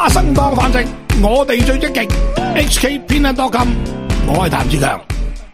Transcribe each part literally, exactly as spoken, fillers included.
花生當飯食，我哋最積極。H K 偏袒多金，我係譚志強。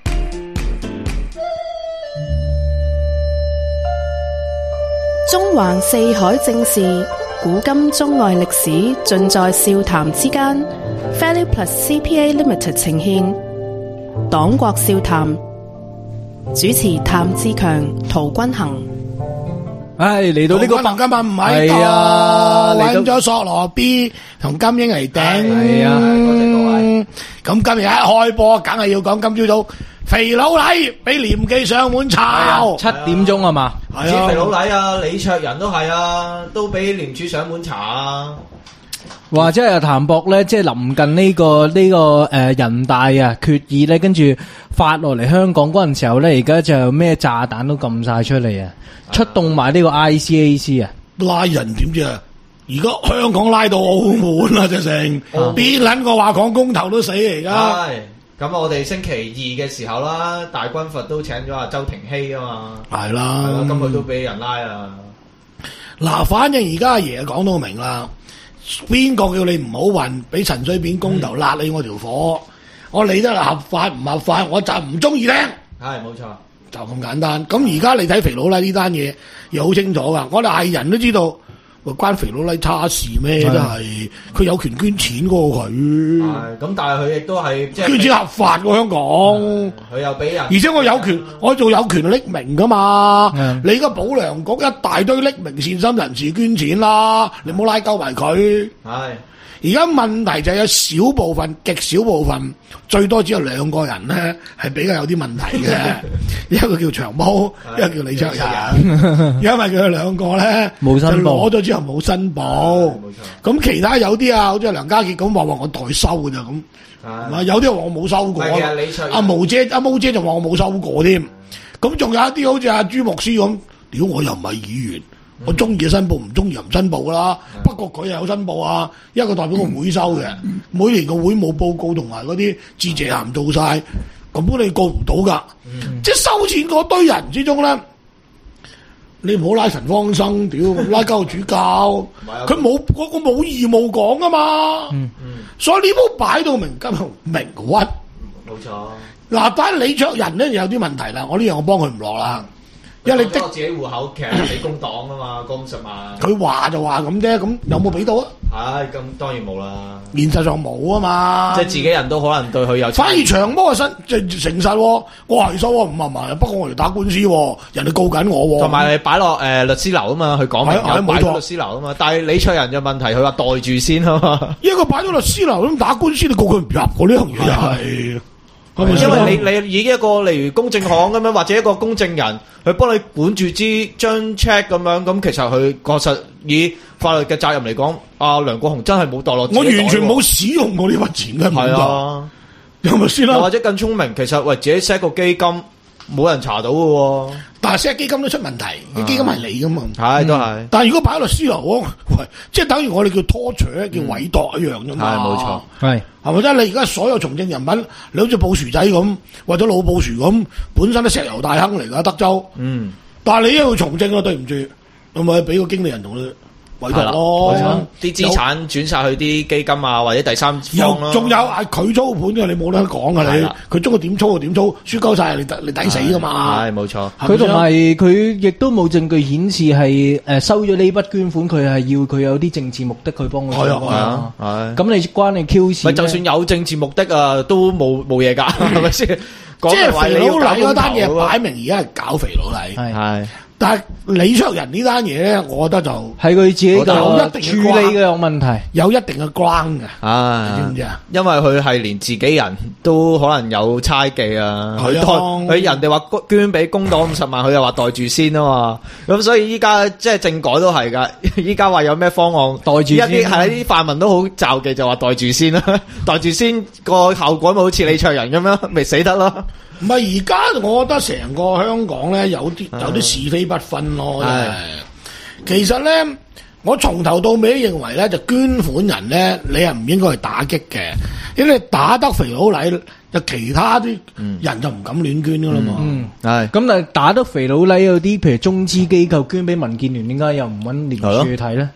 中環四海正事，古今中外歷史，盡在笑談之間。Value Plus C P A Limited 呈獻黨國笑談，主持譚志強、陶君行。 唉，嚟到呢個今日今日唔喺度，揾咗索羅 B 同金英嚟頂。 係啊，多謝各位。 咁今日一開波，梗係要講今朝早肥佬黎俾廉記上門炒， 七點鐘啊嘛？ 唔止肥佬黎啊，李卓人都係啊，都俾廉署上門查啊。 或者係譚博咧，即係臨近呢、這個呢、這個誒、呃、人大啊決議咧，跟住發落嚟香港嗰陣時候咧，而家就咩炸彈都撳晒出嚟啊！出動埋呢個 I C A C 啊， 拉人點知啊？而家香港拉到澳門啦，直成邊撚個話講公投都死嚟㗎。 係咁，我哋星期二嘅時候啦，大軍閥都請咗阿周庭熙啊嘛， 係啦， 係啦，咁佢都俾人拉啊。 嗱，反正而家阿爺講到明啦。邊個叫你唔好運，俾陳水扁公投辣你我條火，嗯、我理得係合法唔合法，我就唔中意聽。 係冇錯， 就咁簡單。咁而家你睇肥佬黎呢單嘢，又好清楚噶。我哋係人都知道，喂，關肥佬黎差事咩？真係佢有權捐錢嗰個佢。 係咁，但係佢亦都係即係捐錢合法喎，香港。 佢又俾人， 而且我有權，我做有權匿名噶嘛。 嗯、 你而家保良局一大堆匿名善心人士捐錢啦，你唔好拉鳩埋佢。係。而家問題就係有少部分、極少部分，最多只有兩個人咧，係比較有啲問題嘅。一個叫長毛，一個叫李卓人。因為佢哋兩個咧冇申報， 攞咗之後冇申報。咁其他有啲啊，好似梁家傑咁話話我代收㗎咋咁。係有啲話我冇收過。阿毛姐、阿毛姐就話我冇收過添。咁仲有一啲好似阿朱牧師咁，屌我又唔係議員。我中意申報，唔中意又唔申報噶啦。嗯、不過佢又有申報啊，一個代表個會收嘅，嗯、每年個會務報告同埋嗰啲致謝函做晒，咁你告唔到噶。嗯、即係收錢嗰堆人之中咧，你唔好拉陳方生，屌拉鳩主教，佢冇嗰個冇義務講噶嘛。嗯嗯、所以呢鋪擺到明金明屈， 冇錯。 嗱，但係李卓人咧有啲問題啦，我呢樣我幫佢唔落啦。因為你的自己戶口其實係俾工黨啊嘛，嗰五十萬。佢話就話咁啫，咁有冇俾到啊？ 係咁，當然冇啦。 現實上冇啊嘛。 即係自己人都可能對佢有。 反而長毛係真即係誠實，我係收啊五萬萬，不過我嚟打官司，人哋告緊我。 同埋擺落誒律師樓啊嘛，佢講明有擺咗律師樓啊嘛。但係李卓人嘅問題，佢話袋住先啊嘛。因為佢擺咗律師樓咁打官司，你告佢唔入嗰呢樣嘢就係。因為你你以一個例如公證行咁樣，或者一個公證人去幫你管住支張 check 咁樣，咁其實佢確實以法律嘅責任嚟講，阿梁國雄真係冇墮落。我完全冇使用過呢筆錢嘅， 係啊，有咪先啦？或者更聰明，其實喂自己 set 個基金，冇人查到嘅。但係 set 基金都出問題，啲基金係你噶嘛？係都係。但係如果擺喺律師樓，喂，即係等於我哋叫拖取、叫委託一樣啫嘛。係冇錯，係係咪啫？你而家所有從政人物，你好似布殊仔咁，或者老布殊咁，本身都石油大亨嚟噶德州。嗯。但係你一要從政咯，對唔住，咁咪俾個經理人同你委託咯。 啲資產轉晒去啲基金啊，或者第三方咯。 仲有係佢操盤嘅，你冇得講噶你。佢中意點操就點操，輸鳩晒你你抵死噶嘛。係冇錯。 佢同埋佢亦都冇證據顯示係誒收咗呢筆捐款，佢係要佢有啲政治目的去幫佢。係啊，係。咁你關你 Q 事？ 咪就算有政治目的啊，都冇冇嘢噶，係咪先？ 即係肥佬黎嗰單嘢擺明而家係搞肥佬黎。係係。但係李卓人呢單嘢咧，我覺得就係佢自己個處理嘅有問題， 有一定嘅 ground 嘅。 啊，你知唔知啊？因為佢係連自己人都可能有猜忌啊。佢佢人哋話捐俾工黨五十萬，佢又話袋住先啊嘛。咁所以依家即係政改都係噶。依家話有咩方案袋住先，一啲係啲泛民都好罩忌，就話袋住先啦。袋住先個效果咪好似李卓人咁樣，咪死得咯。 唔係而家，我覺得成個香港咧有啲有啲是非不分咯。係，其實咧，我從頭到尾都認為咧，就捐款人咧，你係唔應該去打擊嘅，因為你打得肥佬黎，就其他啲人就唔敢亂捐噶啦嘛。 嗯，係。咁但係打得肥佬黎有啲，譬如中資機構捐俾民建聯，點解又唔揾廉署去睇咧？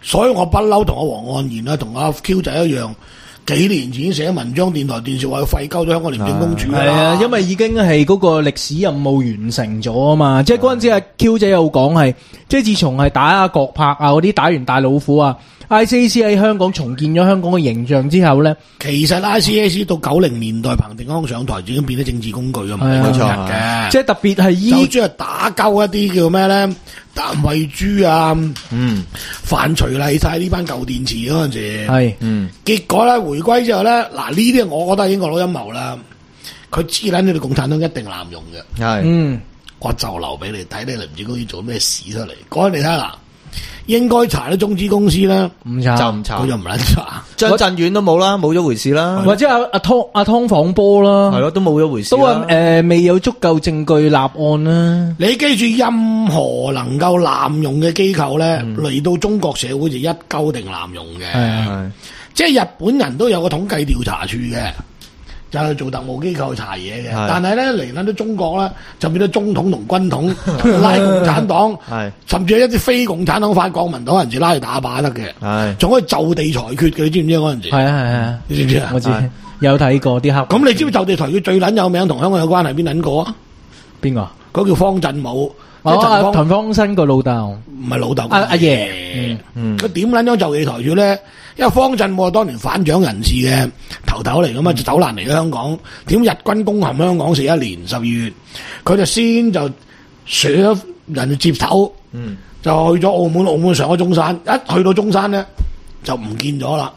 所以我不嬲同阿黃岸然啊，同阿 Q 仔一樣。幾年前寫文章，電台電視話要廢鳩咗香港廉政公署係啊，因為已經係嗰個歷史任務完成咗啊嘛，即係嗰陣時阿 Q 仔有講係，即係自從係打阿郭柏啊嗰啲打完大老虎啊 ，I C A C 喺香港重建咗香港嘅形象之後咧， 其實 I C A C 到九零年代彭定康上台已經變咗政治工具㗎嘛，冇錯嘅， 即係特別係依就專係打鳩一啲叫咩咧？譚慧珠啊，嗯，范徐麗泰呢班舊電池嗰陣時， 係， 嗯，結果咧回歸之後咧，嗱呢啲我覺得係英國佬陰謀啦，佢知撚你哋共產黨一定濫用嘅， 係，嗯， 我就留俾你睇，你唔知公司做咩事出嚟，講你睇下嗱。應該查啲中資公司啦， 唔查就唔查， 佢就唔撚查。 張震遠都冇啦，冇咗回事啦。 或者阿阿湯阿湯房波啦， 係咯，都冇咗回事。 都話誒未有足夠證據立案啦。 你記住，任何能夠濫用嘅機構咧，嚟、嗯、到中國社會就一鳩定濫用嘅。係係，即係日本人都有個統計調查處嘅。就係做特務機構去查嘢嘅，但係咧嚟緊啲中國咧就變咗中統同軍統拉共產黨，甚至係一啲非共產黨反國民黨人士拉去打靶得嘅，仲可以就地裁決嘅，你知唔知嗰陣時？係啊係啊，你知唔知啊？ 我知，有睇過啲黑。 咁你知唔知就地裁決最撚有名同香港有關係邊撚個啊？ 邊個？ 嗰叫方振武。 哦，阿陳方生個老豆， 唔係老豆， 阿阿爺。 嗯，佢點撚樣就地裁決咧？因為方振武當年反蔣人士嘅頭頭嚟噶嘛，就走難嚟香港。點日軍攻陷香港四一年十二月，佢就先就寫咗人接頭，嗯，就去咗澳門，澳門上咗中山，一去到中山咧就唔見咗啦。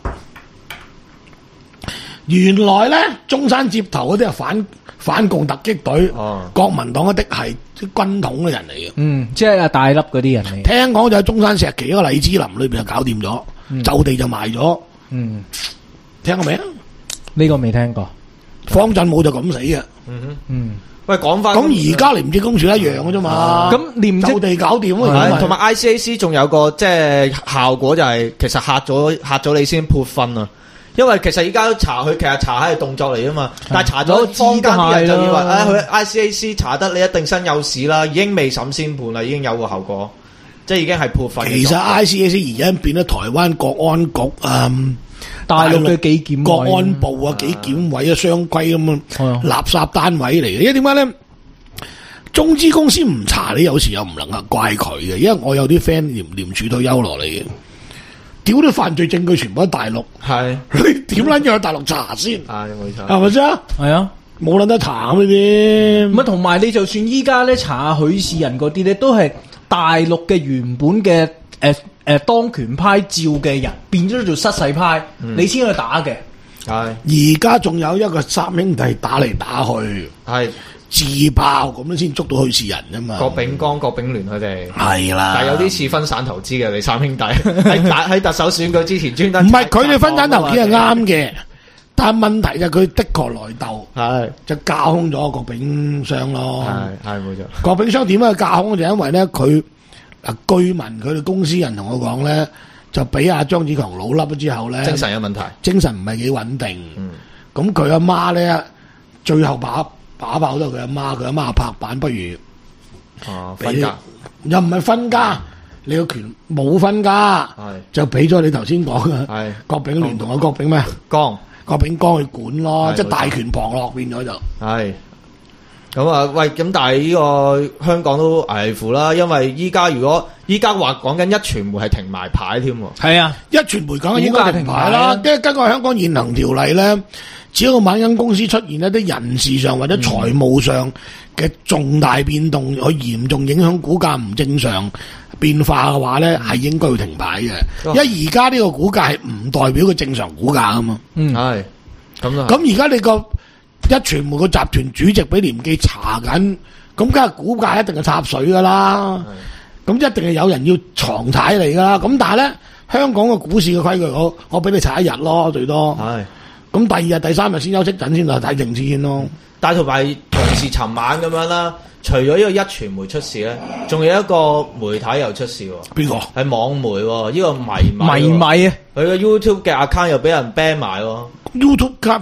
原來咧中山接頭嗰啲係反反共突擊隊，哦，國民黨嗰啲係啲軍統嘅人嚟嘅， 嗯，即係大粒嗰啲人嚟。 聽講就喺中山石岐一個荔枝林裏邊就搞掂咗。嗯、就地就賣咗，嗯，聽過未啊？ 呢個未聽過。 方振武就咁死嘅， 嗯哼，嗯。喂，講翻咁而家廉政公署一樣嘅啫嘛。 咁廉政就地搞掂啊，同埋 I C A C 仲有個即係效果就係、是，其實嚇咗嚇咗你先潑糞啊！因為其實而家查佢，其實查係動作嚟啊嘛。但係查咗坊間啲人就以為，啊，佢 I C A C 查得你一定身有事啦，已經未審先判啦，已經有個後果。即係已經係潑糞。 其實 I C A C 而家變咗台灣國安局啊、嗯， 大陸嘅紀檢國安部啊、紀檢委啊、雙規咁啊，垃圾單位嚟嘅。因為點解咧？中資公司唔查你，有時又唔能夠怪佢嘅。因為我有啲 friend 廉廉署退休落嚟嘅，屌啲犯罪證據全部喺大陸，係你點撚樣去大陸查先？係冇錯，係咪先？係啊，冇撚得查呢啲。 咁啊，同埋你就算依家咧查下許仕仁嗰啲咧，都係。大陸嘅原本嘅誒誒當權派召嘅人變咗做失勢派，嗯、你先去打嘅。係而家仲有一個三兄弟打嚟打去，係自爆咁樣先捉到許仕仁啫嘛。 郭炳江、郭炳聯佢哋係啦， 但係有啲似分散投資嘅，你三兄弟喺打喺特首選舉之前專登唔係佢哋分散投資係啱嘅。但係問題就佢的確來鬥，係就架空咗郭炳湘咯，係係冇錯。郭炳湘點解架空？就因為咧佢嗱據聞佢哋公司人同我講咧，就俾阿張子強老笠咗之後咧， 精神有問題， 精神唔係幾穩定。咁佢阿媽咧，最後把把爆咗佢阿媽，佢阿媽拍板，不如哦分家， 又唔係分家，你個權冇分家，就俾咗你頭先講嘅，係郭炳聯同阿郭炳咩江。 郭炳江去管咯，即係大權旁落變咗就係咁啊！喂，咁但係呢個香港都危乎啦，因為依家如果依家話講緊一傳媒係停埋牌添， 係啊， 一傳媒講緊應該停牌啦。跟根據香港現行條例咧，只要個某間公司出現一啲人事上或者財務上嘅重大變動，去嚴重影響股價唔正常變化嘅話咧，係應該要停牌嘅。因為而家呢個股價係唔代表個正常股價啊嘛。嗯，係咁啊。咁而家你個一傳媒個集團主席俾廉記查緊，咁梗係股價一定係插水噶啦。咁一定係有人要藏踩嚟噶啦。咁但係咧，香港嘅股市嘅規矩，我我俾你查一日咯，最多。係。咁第二日、第三日先休息陣先，就睇政治先咯。 但係同埋同時，尋晚咁樣啦，除咗呢個一傳媒出事咧，仲有一個媒體又出事喎。邊個？係網媒喎，呢個迷米。迷米啊！佢個 YouTube 嘅 account 又俾人 ban 埋喎。YouTube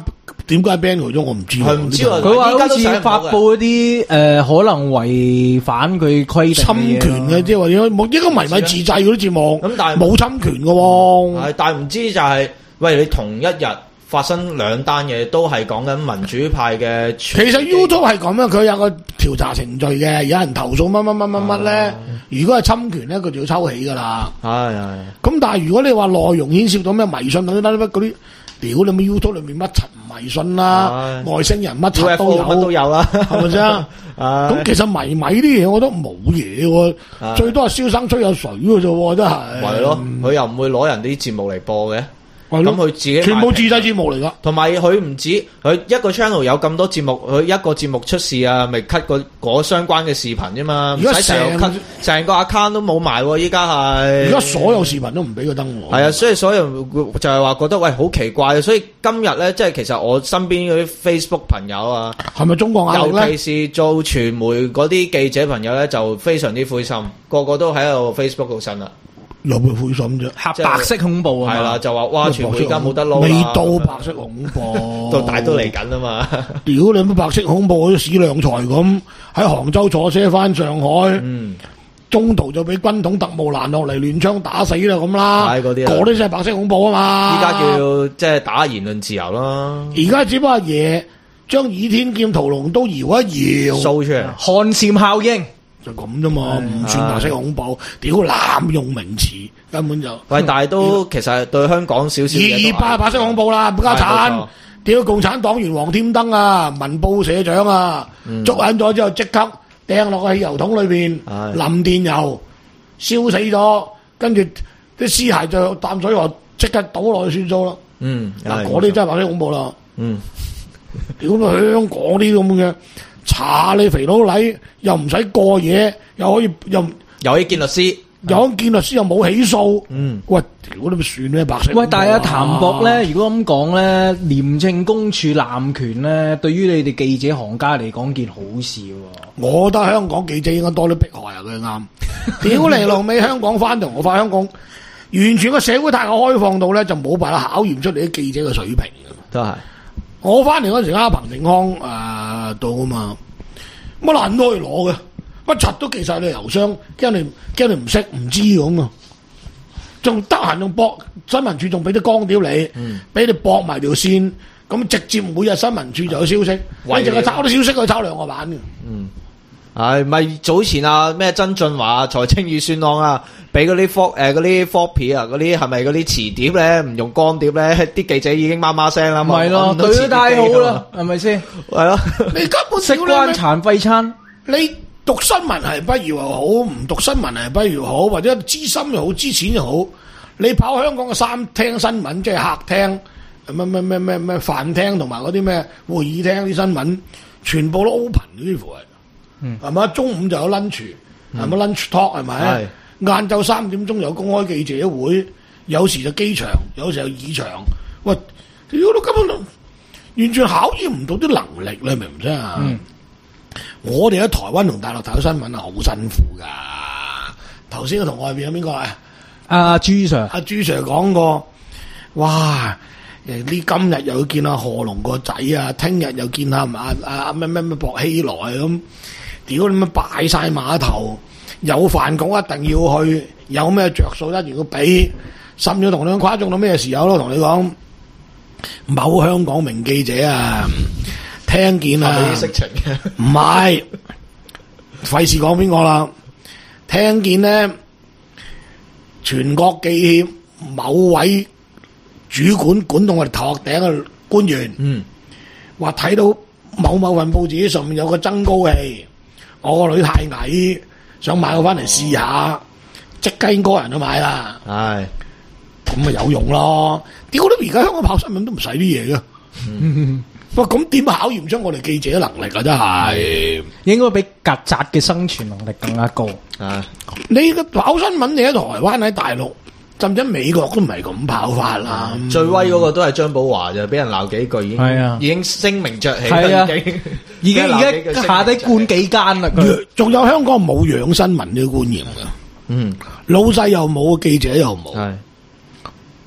點解 ban 佢咗？我唔知。 係唔知啊？ 佢話好似發布嗰啲誒可能違反佢規定侵權嘅，即係話冇應該迷米自製嗰啲節目。咁但係冇侵權嘅喎。 係，但係唔知就係、是，喂，你同一日發生兩單嘢，都係講緊民主派嘅。 其實 YouTube 係咁樣，佢有個調查程序嘅，有人投訴乜乜乜乜乜咧，如果係侵權咧，佢就要抽起噶啦。係係。咁但係如果你話內容牽涉到咩迷信嗰啲嗰啲。屌你咪 YouTube 裏面乜柒迷信啦，外星人乜柒都有， 乜都有啦， 係咪先？咁其實迷迷啲嘢，我覺得冇嘢喎，最多係燒生吹有水嘅啫，真係。 係咯，佢又唔會攞人啲節目嚟播嘅。咁佢自己全部自製節目嚟噶， 同埋佢唔止佢一個 channel 有咁多節目，佢一個節目出事啊，咪 cut 個嗰相關嘅視頻啫嘛，唔使成日 cut 成個 account 都冇埋，依家係。 而家所有視頻都唔俾佢登。 係啊，所以所有就係話覺得喂好奇怪，所以今日咧，即係其實我身邊嗰啲 Facebook 朋友啊， 係咪中國壓力咧？ 尤其是做傳媒嗰啲記者朋友咧，就非常之灰心，個個都喺度 Facebook 度呻啦。 有咩灰心啫？ 黑白色恐怖啊！ 係啦，就話哇，傳媒而家冇得撈， 未到白色恐怖， 到大都嚟緊啊嘛！ 屌你乜白色恐怖，好似史量才咁喺杭州坐車翻上海，嗯、中途就俾軍統特務攔落嚟亂槍打死啦咁啦，嗰啲嗰啲先係白色恐怖啊嘛！ 依家叫即係打言論自由咯。 而家只不過爺將倚天劍屠龍刀搖一搖， 掃出嚟， 寒蟬效應。 就咁啫嘛，唔算白色恐怖，屌濫用名詞，根本就喂，但係都其實對香港少少二二八白色恐怖啦，冚家鏟，屌共產黨員黃添登啊，文報社長啊，捉緊咗之後即刻掟落個汽油桶裏邊，淋電油燒死咗，跟住啲屍骸就淡水河即刻倒落去算數啦。嗯，嗱嗰啲真係白色恐怖啦。嗯，屌香港啲咁嘅。查你肥佬黎又唔使過夜，又可以又又可以見律師， 又可以見律師又冇起訴。嗯，喂，屌都算咩白色？ 喂，但係阿譚博咧，如果咁講咧，廉政公署濫權咧，對於你哋記者行家嚟講件好事喎。 我覺得香港記者應該多啲迫害啊，佢啱。屌你老味，香港翻同我翻香港，完全個社會太過開放到咧，就冇辦法考驗出你啲記者嘅水平。 都係。 我翻嚟嗰時啱彭定康誒、呃、到啊嘛，乜爛都可以攞嘅，乜柒都寄晒你郵箱，驚你驚你唔識唔知咁啊，仲得閒仲駁新聞處仲俾啲光屌你，俾、嗯、你駁埋條線，咁直接每日新聞處就有消息，你淨係抄啲消息，佢抄兩個版嘅。嗯， 係咪早前啊咩曾俊華財政預算案啊？俾嗰啲 for 誒嗰啲 copy 啊，嗰啲係咪嗰啲磁碟咧？唔用光碟咧，啲記者已經媽媽聲啦嘛。係咯， 對得太好啦，係咪先？ 係咯， 你根本食慣殘廢餐。 你讀新聞係不如又好，唔讀新聞係不如好，或者知深又好，知淺又好。你跑香港嘅三廳新聞，即係客廳、咩咩咩咩咩飯廳同埋嗰啲咩會議廳啲新聞，全部都 open 幾乎係。嗯，係嘛？中午就有 lunch，係咪 lunch talk 係咪？係。晏晝三點鐘有公開記者會，有時就機場，有時就議場。喂，屌都根本完全考驗唔到啲能力，你明唔明啊？嗯、我哋喺台灣同大陸睇新聞係好辛苦噶。頭先同外邊有邊個啊？ 阿朱 Sir， 阿朱 Sir 講過，哇！誒，呢今日又要見阿賀龍個仔啊，聽日又見下阿阿咩咩咩薄熙來咁，屌你乜擺晒碼頭。有飯局一定要去，有咩着數一定要俾，甚至同你誇張到咩時候咯？同你講，某香港名記者啊，聽見啊， 啲色情嘅， 唔係，費事講邊個啦？聽見咧，全國記協某位主管管到我哋頭殼頂嘅官員，嗯，話睇到某某份報紙上面有個增高器，我個女太矮。想買個翻嚟試下，即刻應該人都買啦。係，咁咪有用咯。屌你而家香港跑新聞都唔使啲嘢嘅。喂，咁點考驗出我哋記者能力啊？真係應該比曱甴嘅生存能力更加高。啊， 你個跑新聞，你喺台灣喺大陸，甚至美國都唔係咁跑法啦。 嗯、最威嗰個都係張寶華就俾人鬧幾句已經，係啊，已經聲名著起。係啊， 已經而家下低灌幾間啦。 仲有香港冇養新聞呢個觀念㗎。嗯，老細又冇，記者又冇。係，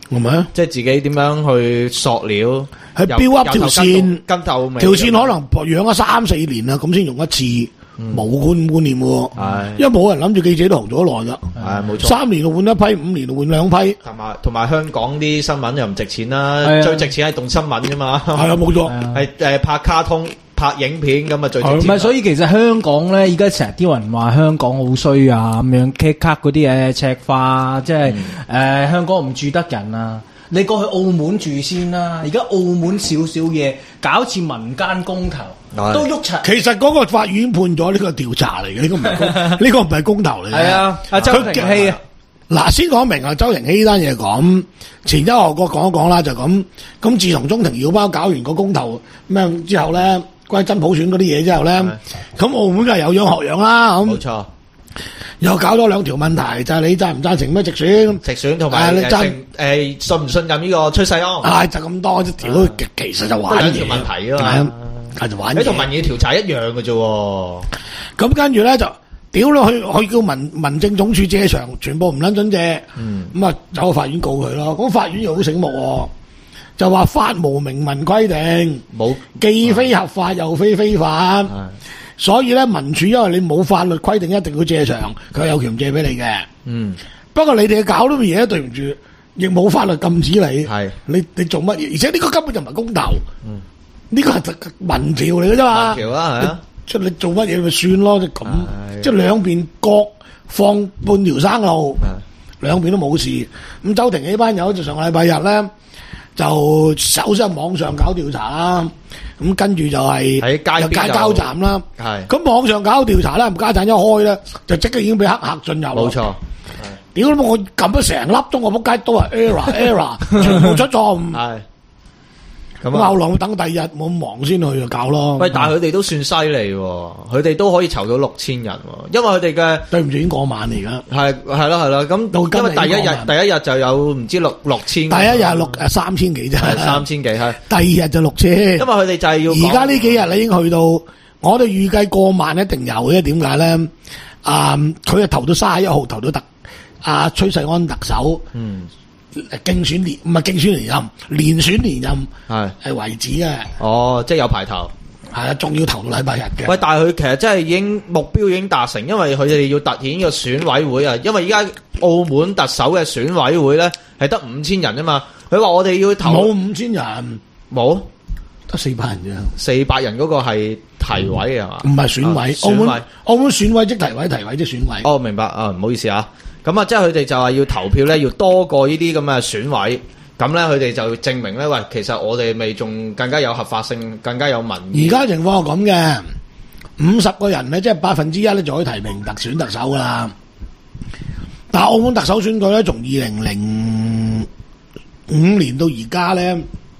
係咪？ 即係自己點樣去塑料， 去標up條線， 跟到尾， 條線可能養咗三四年啦，咁先用一次，冇觀觀念喎。係，因為冇人諗住記者都紅咗耐噶。係冇錯，三年就換一批，五年就換兩批。 同埋同埋香港啲新聞又唔值錢啦，最值錢係動新聞啫嘛。 係啊，冇錯， 係誒拍卡通。拍影片咁啊最值錢。 唔係，所以其實香港咧，而家成日啲人話香港好衰啊，咁樣 K 卡嗰啲嘢赤化，即係誒香港唔住得人啊。你過去澳門住先啦，而家澳門少少嘢搞次民間公投都喐齊。 其實嗰個法院判咗呢個調查嚟嘅，呢個唔係呢個唔係公投嚟嘅。 係啊，阿周庭熙啊。 嗱，先講明啊，周庭熙呢單嘢講，前因後果講一講啦，就咁。咁自從中庭繞包搞完個公投咩之後咧。關於真普選嗰啲嘢之後咧，咁澳門梗係有樣學樣啦，咁冇錯， 又搞咗兩條問題，就係、是、你贊唔贊成咩直選？ 直選同埋你贊誒信唔信任呢個崔世安？係、 哎、就咁多，條都其實就玩嘢。兩條問題啊嘛， 係就玩嘢。 你同民意調查一樣嘅啫。 咁跟住咧就屌咯，去去叫民民政總署借場，全部唔撚准借。嗯，咁啊走去法院告佢咯。咁法院又好醒目喎。就話法無明文規定，冇既非合法又非非法，所以咧民署因為你冇法律規定一定要借場，佢有權借俾你嘅。嗯，不過你哋搞呢啲嘢，對唔住，亦冇法律禁止你。係你你做乜嘢？而且呢個根本就唔係公投，嗯，呢個係民調嚟嘅啫嘛。民調啊，係啊，即係你做乜嘢咪算咯，就咁，即係兩邊各放半條生路，兩邊都冇事。咁周庭呢班友就上個禮拜日咧。就首先網上搞調查啦，咁跟住就係喺街交站啦。係咁網上搞調查咧，唔家陣一開咧，就即刻已經俾黑客進入。冇錯，屌我撳咗成粒鐘，我仆街都係 error error， 全部出錯誤。係咁後來等第二日冇咁忙先去就搞咯。喂， 但係佢哋都算犀利，佢哋都可以籌到六千人，因為佢哋嘅對唔住已經過萬嚟噶。係係咯係咯，咁因為第一日第一日就有唔知六六千。 第一日六誒三千幾啫， 三千幾係。 第二日就六千。因為佢哋就係要。 而家呢幾日你已經去到，我哋預計過萬一定有嘅，點解咧？啊，佢係投到卅一號，投到特阿崔世安特首。嗯。競選連唔係競選連任，連選連任係係為止嘅。 哦，即係有排頭， 係啊，仲要投到禮拜日嘅。 喂，但係佢其實真係已經目標已經達成，因為佢哋要凸顯個選委會啊。因為而家澳門特首嘅選委會咧係得五千人啊嘛。佢話我哋要投冇五千人， 冇得四百人啫。 四百人嗰個係提委啊嘛？ 唔係選委，澳門澳門選委即提委，提委即選委。 哦，明白啊，唔好意思啊。咁啊，即係佢哋就話要投票咧，要多過呢啲咁嘅選委，咁咧佢哋就證明咧，喂，其實我哋未仲更加有合法性，更加有民意。 而家情況係咁嘅，五十個人咧，即係百分之一咧就可以提名特選特首噶啦。但係澳門特首選舉咧，從二零零五年到而家咧，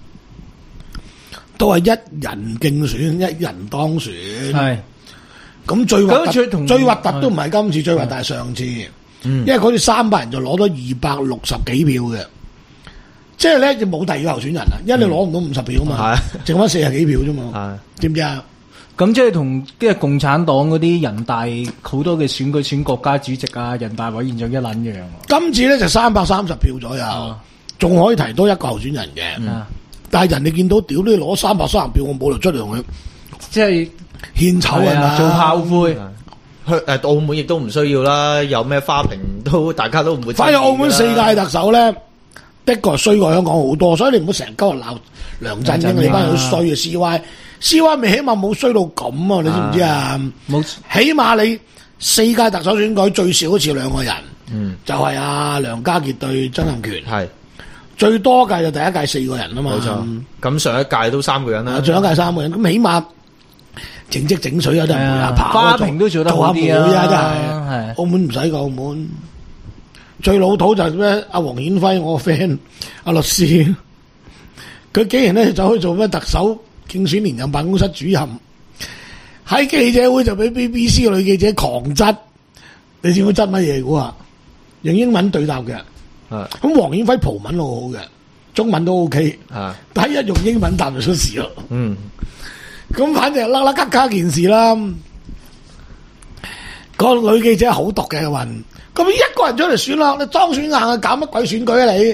都係一人競選，一人當選。係。咁最核突，最核突都唔係今次，最核突係上次。嗯、因為嗰啲三百人就攞咗二百六十幾票嘅，即係咧就冇第二個候選人啦，因為你攞唔到五十票啊嘛，嗯、剩翻四十幾票啫嘛，知唔知啊？ 咁即係同即係共產黨嗰啲人大好多嘅選舉選國家主席啊、人大委員長一撚樣。 今次咧就三百三十票左右，仲、嗯、可以提多一個候選人嘅，嗯、但係人哋見到屌你攞三百三十票，我冇力出嚟同佢，即係獻醜啊， 做炮灰。 去誒澳門亦都唔需要啦，有咩花瓶都大家都唔會。 反而澳門四屆特首咧，的確衰過香港好多，所以你唔好成日鳩日鬧梁振英，你班人好衰啊 ！C Y C Y 咪起碼冇衰到咁啊！你知唔知啊？冇，起碼你四屆特首選舉最少好似兩個人，嗯，就係阿梁家傑對曾蔭權，係最多屆就第一屆四個人啊嘛。冇錯， 咁上一屆都三個人啦， 上一屆三個人，咁起碼。整積整水啊，真係啊！ 花瓶都做得好啲啊， 真係。澳門唔使個澳門，最老土就係咩？阿黃顯輝，我個 friend，阿律師，佢竟然咧走去做咩特首競選連任辦公室主任，喺記者會就俾 B B C 女記者狂質，你知唔知質乜嘢估啊？用英文對答嘅，咁黃顯輝葡文好好嘅，中文都 OK，但係一用英文答就出事咯。嗯。咁反正甩甩咳咳件事啦，個女記者好毒嘅運，咁一個人出嚟選啦，你當選硬啊，搞乜鬼選舉啊你？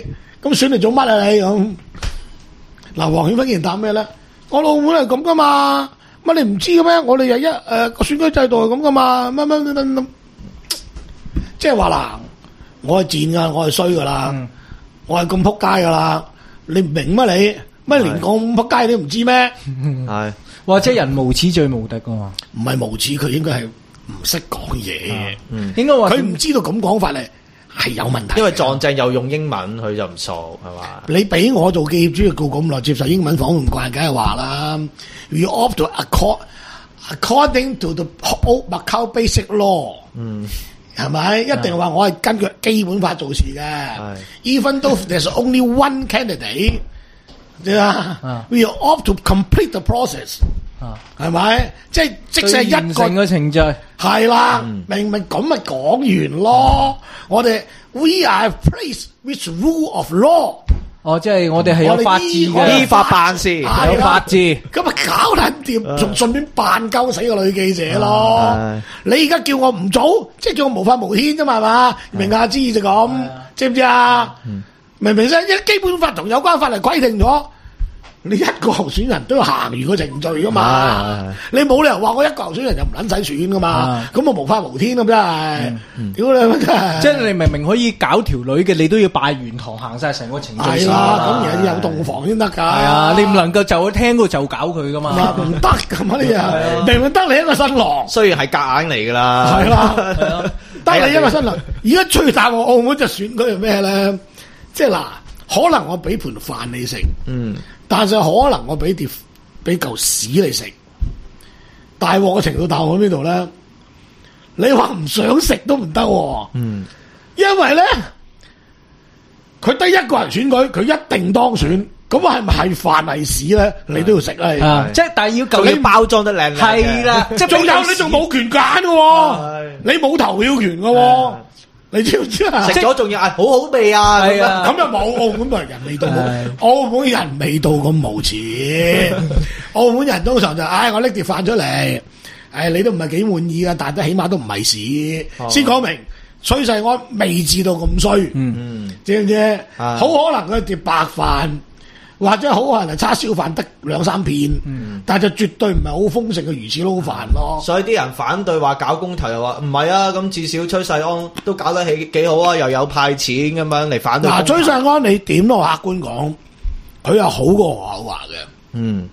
咁選嚟做乜啊你咁？嗱，黃顯輝竟然答咩咧？我澳門係咁噶嘛，乜你唔知嘅咩？我哋日一誒個選舉制度係咁噶嘛，乜乜乜乜乜，即係話嗱，我係賤噶，我係衰噶啦，嗯、我係咁撲街噶啦，你唔明乜你？乜連我咁撲街你都唔知咩？ 係，或者人無恥最無敵噶嘛？ 唔係無恥，佢應該係唔識講嘢， 嗯、應該話佢唔知道咁講法咧。係有問題， 因為撞正又用英文，佢就唔熟係嘛？ 你俾我做記業主顧咁耐，接受英文訪問慣，梗係話啦。We opt to accord according to the old Macau basic law，嗯，係咪？一定話我係根據基本法做事嘅。Even though there's only one candidate， 對啊 ，we opt to complete the process。啊，係咪？即係即係一個嘅程序， 係啦，嗯、明明咁咪講完咯。嗯、我哋 we are a place which rule of law。 哦，即係我哋係有法治嘅， 依法辦事， 有法治。 咁咪搞撚掂，仲順便扮鳩死個女記者咯。啊、你而家叫我唔做，即係叫我無法無天啫嘛，係嘛？明下之意就咁，啊、知唔知啊？嗯、明唔明先？一基本法同有關法例規定咗。你一個候選人都要行完個程序噶嘛？你冇理由話我一個候選人就唔撚使選噶嘛？咁我無法無天咁真係，屌你真係！ 即係你明明可以搞條女嘅，你都要拜完堂行晒成個程序先。 係啦，咁而家有洞房先得㗎。係啊，你唔能夠就去聽到就搞佢噶嘛？ 唔得㗎嘛？你啊，明明得你一個新郎， 雖然係夾硬嚟㗎啦。 係啦，得你一個新郎。而家最大鑊澳門就選舉係咩咧？即係嗱，可能我俾盤飯你食。嗯。但係可能我俾碟俾嚿屎你食，大鑊嘅程度大喺邊度咧？你話唔想食都唔得，嗯，因為咧佢得一個人選舉，佢一定當選，咁係咪係飯係屎咧？你都要食啦， 即係但係要夠你包裝得靚， 係啦，即係仲有你仲冇權揀嘅，你冇投票權嘅。你知唔知啊？ 食咗仲要啊，好好味啊！ 係啊，咁又冇澳門人味道，澳門人味道咁無恥。澳門人通常就，唉，我拎碟飯出嚟，唉，你都唔係幾滿意啊，但係都起碼都唔係屎。先講明，崔世安未至到咁衰，嗯嗯，知唔知？好可能佢碟白飯，或者好可能係叉燒飯得兩三片，嗯、但係就絕對唔係好豐盛嘅魚翅撈飯咯。 所以啲人反對話搞公投又話唔係啊，咁至少崔世安都搞得起幾好啊，又有派錢咁樣嚟反對。嗱， 崔世安你點都客觀講，佢係好過何厚鏵嘅。嗯，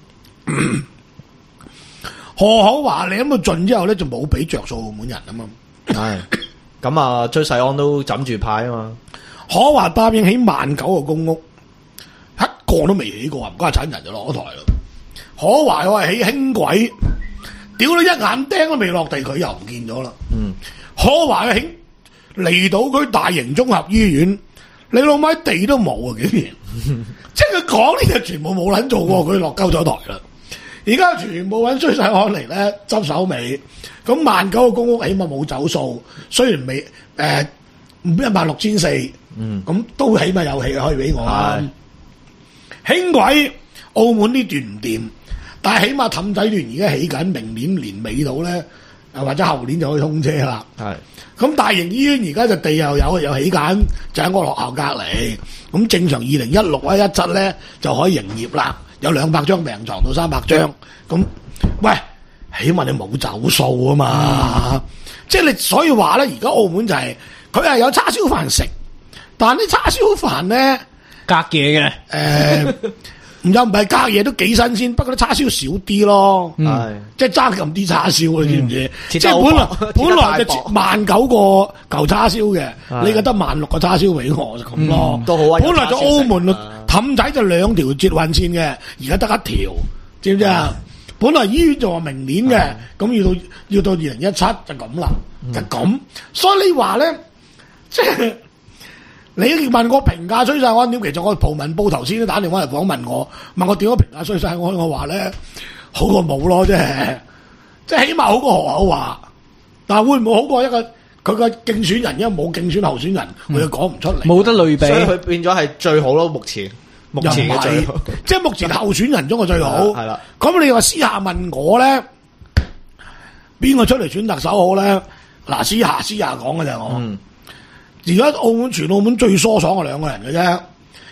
何厚鏵你咁到盡之後咧，就冇俾着數澳門人啊嘛。 係，咁啊，崔世安都枕住派啊嘛。 何厚鏵答應起萬九個公屋。一個都未起過啊！唔該，產人就攞台啦。何厚鏵我係起輕軌，屌你一眼釘都未落地，佢又唔見咗啦。嗯，何厚鏵起離島區大型綜合醫院，你老媽地都冇啊！竟然，即係佢講呢就全部冇撚做過，佢落鳩咗台啦。而家全部揾崔世安嚟咧執手尾，咁萬九個公屋起碼冇走數，雖然未誒一萬六千四，嗯，咁都起碼有氣可以俾我啦。輕軌澳門呢段唔掂，但係起碼氹仔段而家起緊，明年年尾到咧，或者後年就可以通車啦。係咁大型醫院而家就地又有又起緊，就喺我學校隔離。咁正常二零一六啊一七咧就可以營業啦，有兩百張病床到三百張。咁喂，起碼你冇走數啊嘛，嗯、即係你所以話咧，而家澳門就係佢係有叉燒飯食，但係啲叉燒飯咧。 隔嘢嘅， 誒，唔又唔係隔嘢都幾新鮮，不過啲叉燒少啲咯，係，即係爭咁啲叉燒，你知唔知？即係本來本來就萬九個舊叉燒嘅，你覺得萬六個叉燒俾我就咁咯，都好啊。本來就澳門氹仔就兩條捷運線嘅，而家得一條，知唔知啊？本來醫院就話明年嘅，咁要到要到二零一七就咁啦，就咁。所以你話咧，即係。你問我評價崔世安點？其實我葡文報頭先都打電話嚟訪問我，問我點樣評價崔世安，我話咧好過冇咯，即係即係起碼好過何厚鏵，但係會唔會好過一個佢個競選人？因為冇競選候選人，佢又講唔出嚟， 冇得類比， 所以佢變咗係最好咯。目前目前嘅最好， 即係目前候選人中嘅最好。係啦，咁你話私下問我咧，邊個出嚟選特首好咧？嗱，私下私下講嘅就係我。嗯而家澳門全澳門最疏爽嘅兩個人嘅啫，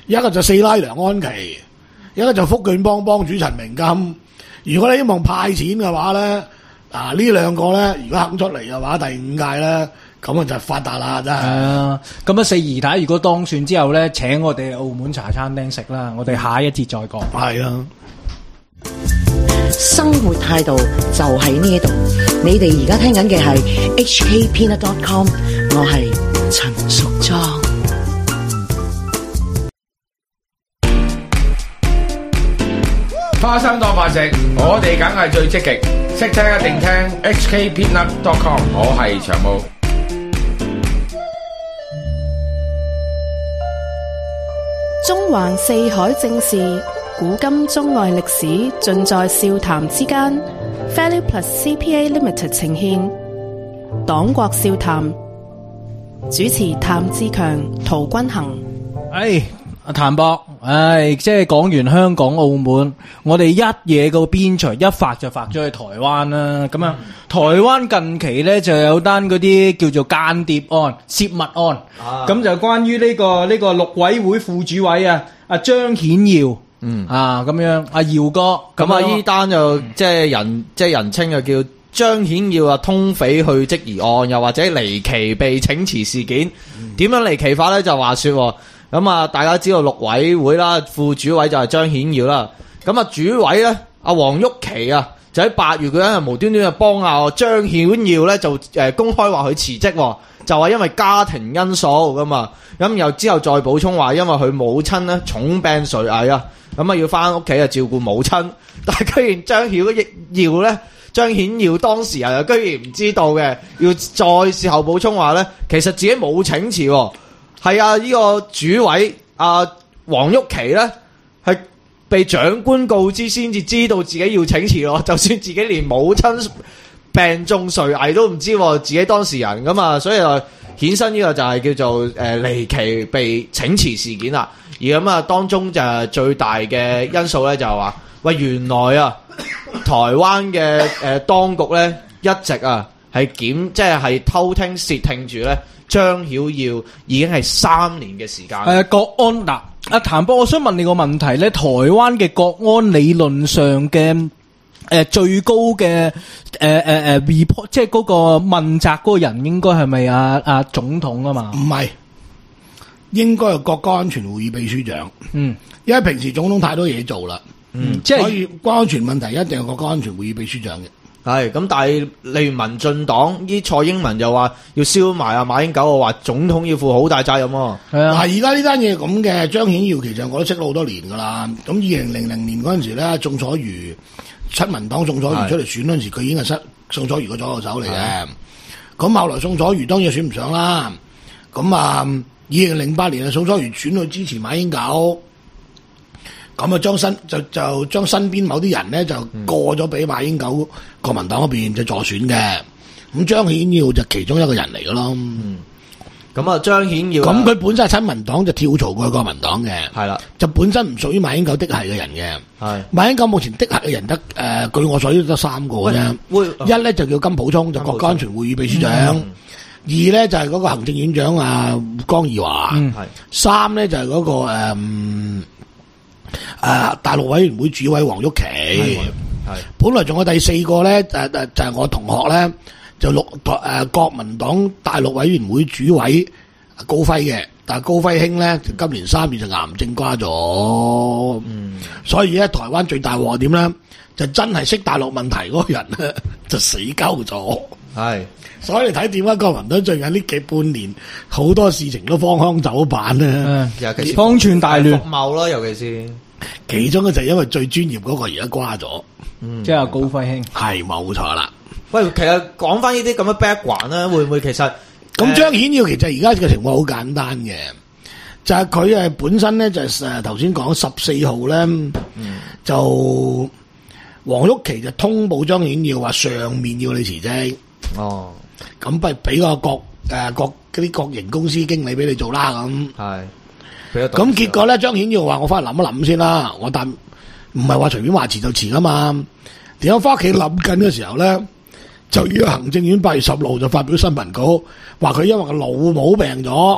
一個就四拉梁安琪，一個就福建幫幫主陳明金。如果你希望派錢嘅話咧，啊呢兩個咧，如果肯出嚟嘅話，第五屆咧，咁啊就發達啦，真係。係啊，咁啊四姨太如果當選之後咧，請我哋澳門茶餐廳食啦，我哋下一節再講。 係啊。 生活態度就喺呢度，你哋而家聽緊嘅係 H K Peanut dot com， 我係陳淑莊。 花生當飯食，我哋梗係最積極，識聽一定聽 H K Peanut dot com， 我係長毛。 中環四海正事，古今中外歷史盡在笑談之間。Value Plus C P A Limited 呈現黨國笑談，主持譚志強、陶君行。 哎，阿譚博，唉，即係講完香港、澳門，我哋一嘢個邊陲一發就發咗去台灣啦。咁啊，台灣近期咧就有單嗰啲叫做間諜案、泄密案，咁、啊、就關於呢、這個呢、這個陸委會副主委啊，阿張顯耀。嗯啊，咁樣阿耀哥， 咁啊呢單就即係人即係人稱就叫張顯耀啊通匪去職疑案，又或者離奇被請辭事件。點、嗯、樣離奇法咧？就話說咁啊，大家知道陸委會啦，副主委就係張顯耀啦。咁啊主委咧，阿黃郁琪啊，就喺八月嗰陣無端端就幫阿張顯耀咧就誒公開話佢辭職，就話因為家庭因素咁啊。咁又之後再補充話，因為佢母親咧重病垂危啊。咁啊，要翻屋企啊照顧母親，但係居然張曉耀咧，張顯耀當時啊，居然唔知道嘅，要再事後補充話咧，其實自己冇請辭，係啊呢個主委啊黃郁琪咧，係被長官告知先至知道自己要請辭咯，就算自己連母親病重垂危都唔知，自己當事人咁啊，所以啊衍生呢個就係叫做誒離奇被請辭事件啦。而咁啊，當中就係最大嘅因素咧，就係話喂，原來啊，台灣嘅誒、呃、當局咧一直啊係檢，即係係偷聽竊聽住咧張曉耀已經係三年嘅時間。 誒、呃，國安嗱，阿譚博，我想問你個問題咧，台灣嘅國安理論上嘅誒、呃、最高嘅誒誒誒 report，即係嗰個問責嗰個人應該係咪阿阿總統啊嘛？ 唔係。應該係國家安全會議秘書長，嗯，因為平時總統太多嘢做啦，嗯，即係所以國家安全問題一定係國家安全會議秘書長嘅。 係咁，但係例如民進黨依蔡英文又話要燒埋阿馬英九，我話總統要負好大責任喎。 係啊，而家呢單嘢咁嘅張顯耀，其實我都識咗好多年噶啦。咁二零零零年嗰陣時咧，宋楚瑜親民黨宋楚瑜出嚟選嗰陣時，佢已經係失宋楚瑜嘅左右手嚟嘅。咁後來宋楚瑜當然選唔上啦。咁啊。二零零八年啊，宋楚瑜選去支持馬英九，咁啊將身就就將身邊某啲人咧就過咗俾馬英九國民黨嗰邊就助選嘅，咁張顯耀就其中一個人嚟噶咯。 咁、嗯、啊張顯耀， 咁佢本身係親民黨就跳槽過去國民黨嘅，係啦，就本身唔屬於馬英九嫡系嘅人嘅。係馬英九目前嫡系嘅人得誒、呃，據我所知得三個啫。一咧就叫金溥聰，就國家安全會議秘書長。嗯二咧就係、是、嗰個行政院長啊江宜樺，嗯、三咧就係、是、嗰、那個誒誒、嗯啊、大陸委員會主委黃郁琪，係本來仲有第四個咧誒誒就係、是、我同學咧就陸誒、呃、國民黨大陸委員會主委高輝嘅，但係高輝兄咧今年三月就癌症瓜咗，嗯，所以咧台灣最大鑊點咧就真係識大陸問題嗰個人咧就死鳩咗，係。所以你睇點解國民黨最近呢幾半年好多事情都荒腔走板咧、嗯， 方寸大亂， 服貿啦，尤其是其中嘅就係因為最專業嗰個而家瓜咗， 嗯，即係高輝兄， 係冇錯啦。 喂，其實講翻呢啲咁嘅 background 咧，會唔會其實咁張顯耀其實而家嘅情況好簡單嘅，就係佢誒本身咧就係誒頭先講十四號咧，嗯、就黃郁琪就通報張顯耀話上面要你辭職，哦。咁不如俾個國誒國嗰啲國營公司經理俾你做啦咁，係，咁結果咧張顯耀話我翻去諗一諗先啦，我但唔係話隨便話辭就辭噶嘛，點解翻屋企諗緊嘅時候咧，就要行政院八月十號就發表新聞稿，話佢因為個老母病咗，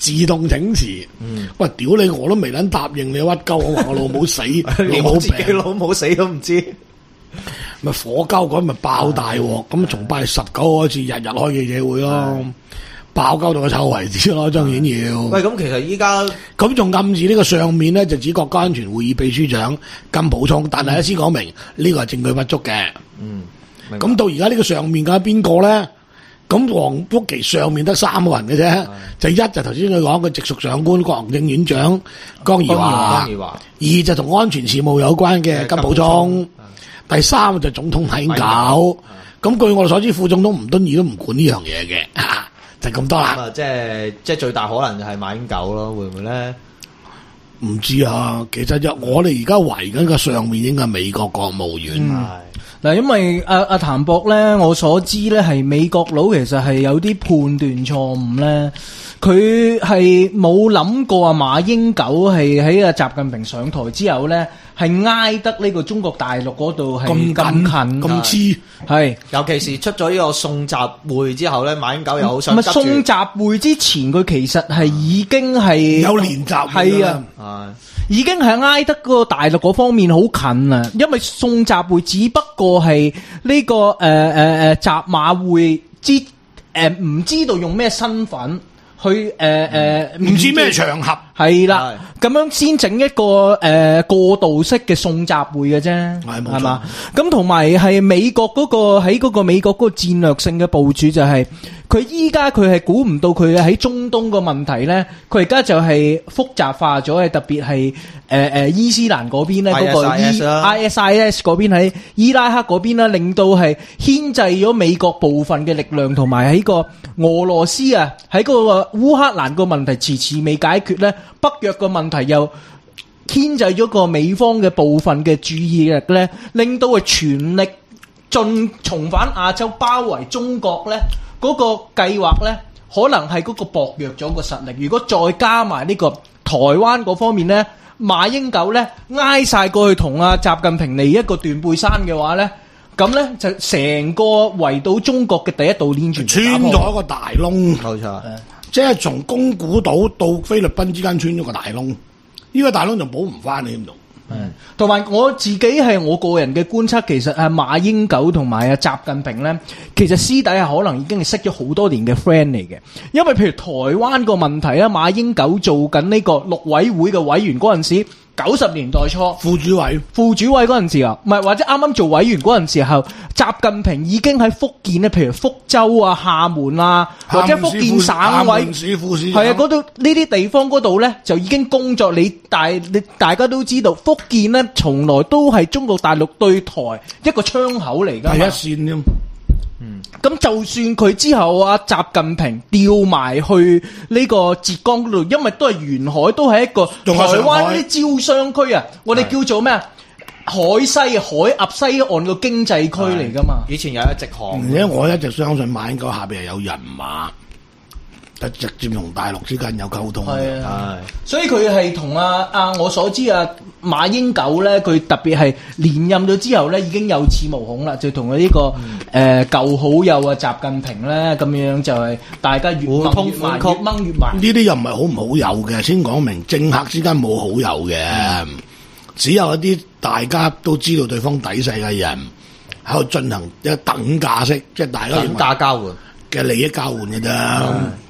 自動請辭。嗯，喂，屌你，我都未撚答應你屈鳩，我話我老母死， 你冇自己老母死都唔知。 咪火鳩嗰咪爆大鑊，咁從八月十九開始日日開記者會咯，爆鳩到個臭為止咯，張顯耀。 喂，咁其實依家咁仲暗示呢個上面咧就指國家安全會議秘書長金寶聰，但係咧先講明呢個係證據不足嘅。嗯，咁到而家呢個上面嘅係邊個咧？咁黃福琪上面得三個人嘅啫，就一就頭先佢講嘅直屬長官國行政院長江宜樺，二就同安全事務有關嘅金寶聰。第三就總統睇狗，咁據我哋所知，副總統吳敦義都唔管呢樣嘢嘅，就咁多啦。 即係即係最大可能就係馬英九咯，會唔會咧？ 唔知啊，其實就我哋而家圍緊嘅上面應該係美國國務院。 嗱、嗯，因為阿阿譚博咧，我所知咧係美國佬，其實係有啲判斷錯誤咧。佢係冇諗過啊，馬英九係喺阿習近平上台之後咧，係挨得呢個中國大陸嗰度係咁近咁黐， 係尤其是出咗呢個送習會之後咧，馬英九又好想急住。 唔係送習會之前，佢其實係已經係有練習， 係啊，係已經係挨得個大陸嗰方面好近啊。因為送習會只不過係呢個誒誒誒習馬會之誒唔知道用咩身份。去誒誒唔知咩場合係啦，咁樣先整一個誒、呃、過渡式嘅送習會嘅啫，係係嘛？咁同埋係美國嗰、嗰個喺嗰個美國嗰個戰略性嘅部署就係佢依家佢係估唔到佢喺中東個問題咧，佢而家就係複雜化咗，係特別係誒誒伊斯蘭嗰邊咧嗰個 I S I S 嗰邊喺伊拉克嗰邊啦，令到係牽制咗美國部分嘅力量，同埋喺個俄羅斯啊喺嗰個烏克蘭個問題遲遲未解決咧，北約個問題又牽制咗個美方嘅部分嘅注意力咧，令到佢全力進重返亞洲包圍中國咧，嗰個計劃咧可能係嗰個薄弱咗個實力。如果再加埋呢個台灣嗰方面咧，馬英九咧挨晒過去同阿習近平嚟一個斷背山嘅話咧，咁咧就成個圍堵中國嘅第一道鏈全穿咗一個大窿， 冇錯。 即係從宮古島到菲律賓之間穿咗個大窿，呢、這個大窿就補唔翻你咁度。 嗯，同埋我自己係我個人嘅觀察，其實阿馬英九同埋阿習近平咧，其實私底下可能已經係識咗好多年嘅 friend 嚟嘅。因為譬如台灣個問題啊，馬英九做緊呢個陸委會嘅委員嗰陣時，九十年代初副主委副主委嗰陣時啊，唔係或者啱啱做委員嗰陣時候，習近平已經喺福建咧，譬如福州啊、廈門啊，或者福建省委係啊嗰度呢啲地方嗰度咧，就已經工作。你大你大家都知道，福建咧從來都係中國大陸對台一個窗口嚟㗎嘛， 第一線添。 嗯，咁就算佢之後啊，習近平調埋去呢個浙江嗰度，因為都係沿海，都係一個台灣啲招商區啊，我哋叫做咩啊？海西海峽西岸個經濟區嚟噶嘛？ 以前有一直航， 而且我一直相信馬英九下邊係有人馬，直接同大陸之間有溝通。係啊，所以佢係同啊啊，我所知啊，馬英九咧，佢特別係連任咗之後咧，已經有恃無恐啦，就同佢呢個誒舊、嗯呃、好友啊習近平咧，咁樣就係大家越掹越埋，越掹越埋。 呢啲又唔係好唔好友嘅，先講明政客之間冇好友嘅。嗯，只有一啲大家都知道對方底細嘅人喺度進行一等價式，即係大家等價交換嘅利益交換嘅啫。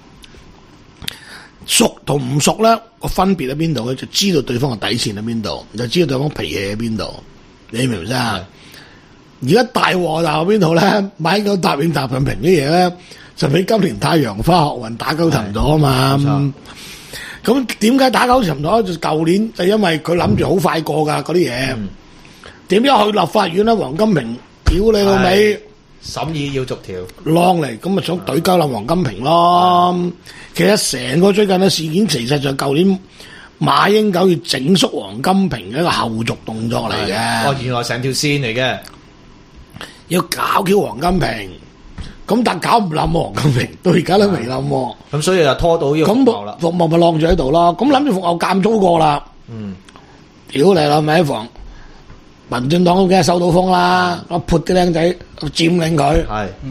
熟同唔熟咧，個分別喺邊度咧？就知道對方嘅底線喺邊度，就知道對方脾氣喺邊度。你明唔明先？而家大鑊大喺邊度咧？馬英九答應習近平啲嘢咧，就俾今年太陽花學運打鳩沉咗啊嘛。咁點解打鳩沉咗？就舊年就因為佢諗住好快過噶嗰啲嘢，點樣去立法院咧？黃金平屌你老味， 審議要逐條浪嚟，咁咪想懟鳩冧黃金平咯。其實成個最近嘅事件，其實就舊年馬英九要整肅黃金平嘅一個後續動作嚟嘅。 哦，原來成條線嚟嘅， 要搞叫黃金平。咁但搞唔冧黃金平，到而家都未冧。咁、 嗯、所以就拖到呢個服務啦。 服務咪晾住喺度咯。咁諗住服務監租過啦。嗯，屌你啦，咪房民進黨都梗係收到風啦，我潑啲僆仔佔領佢。係，嗯，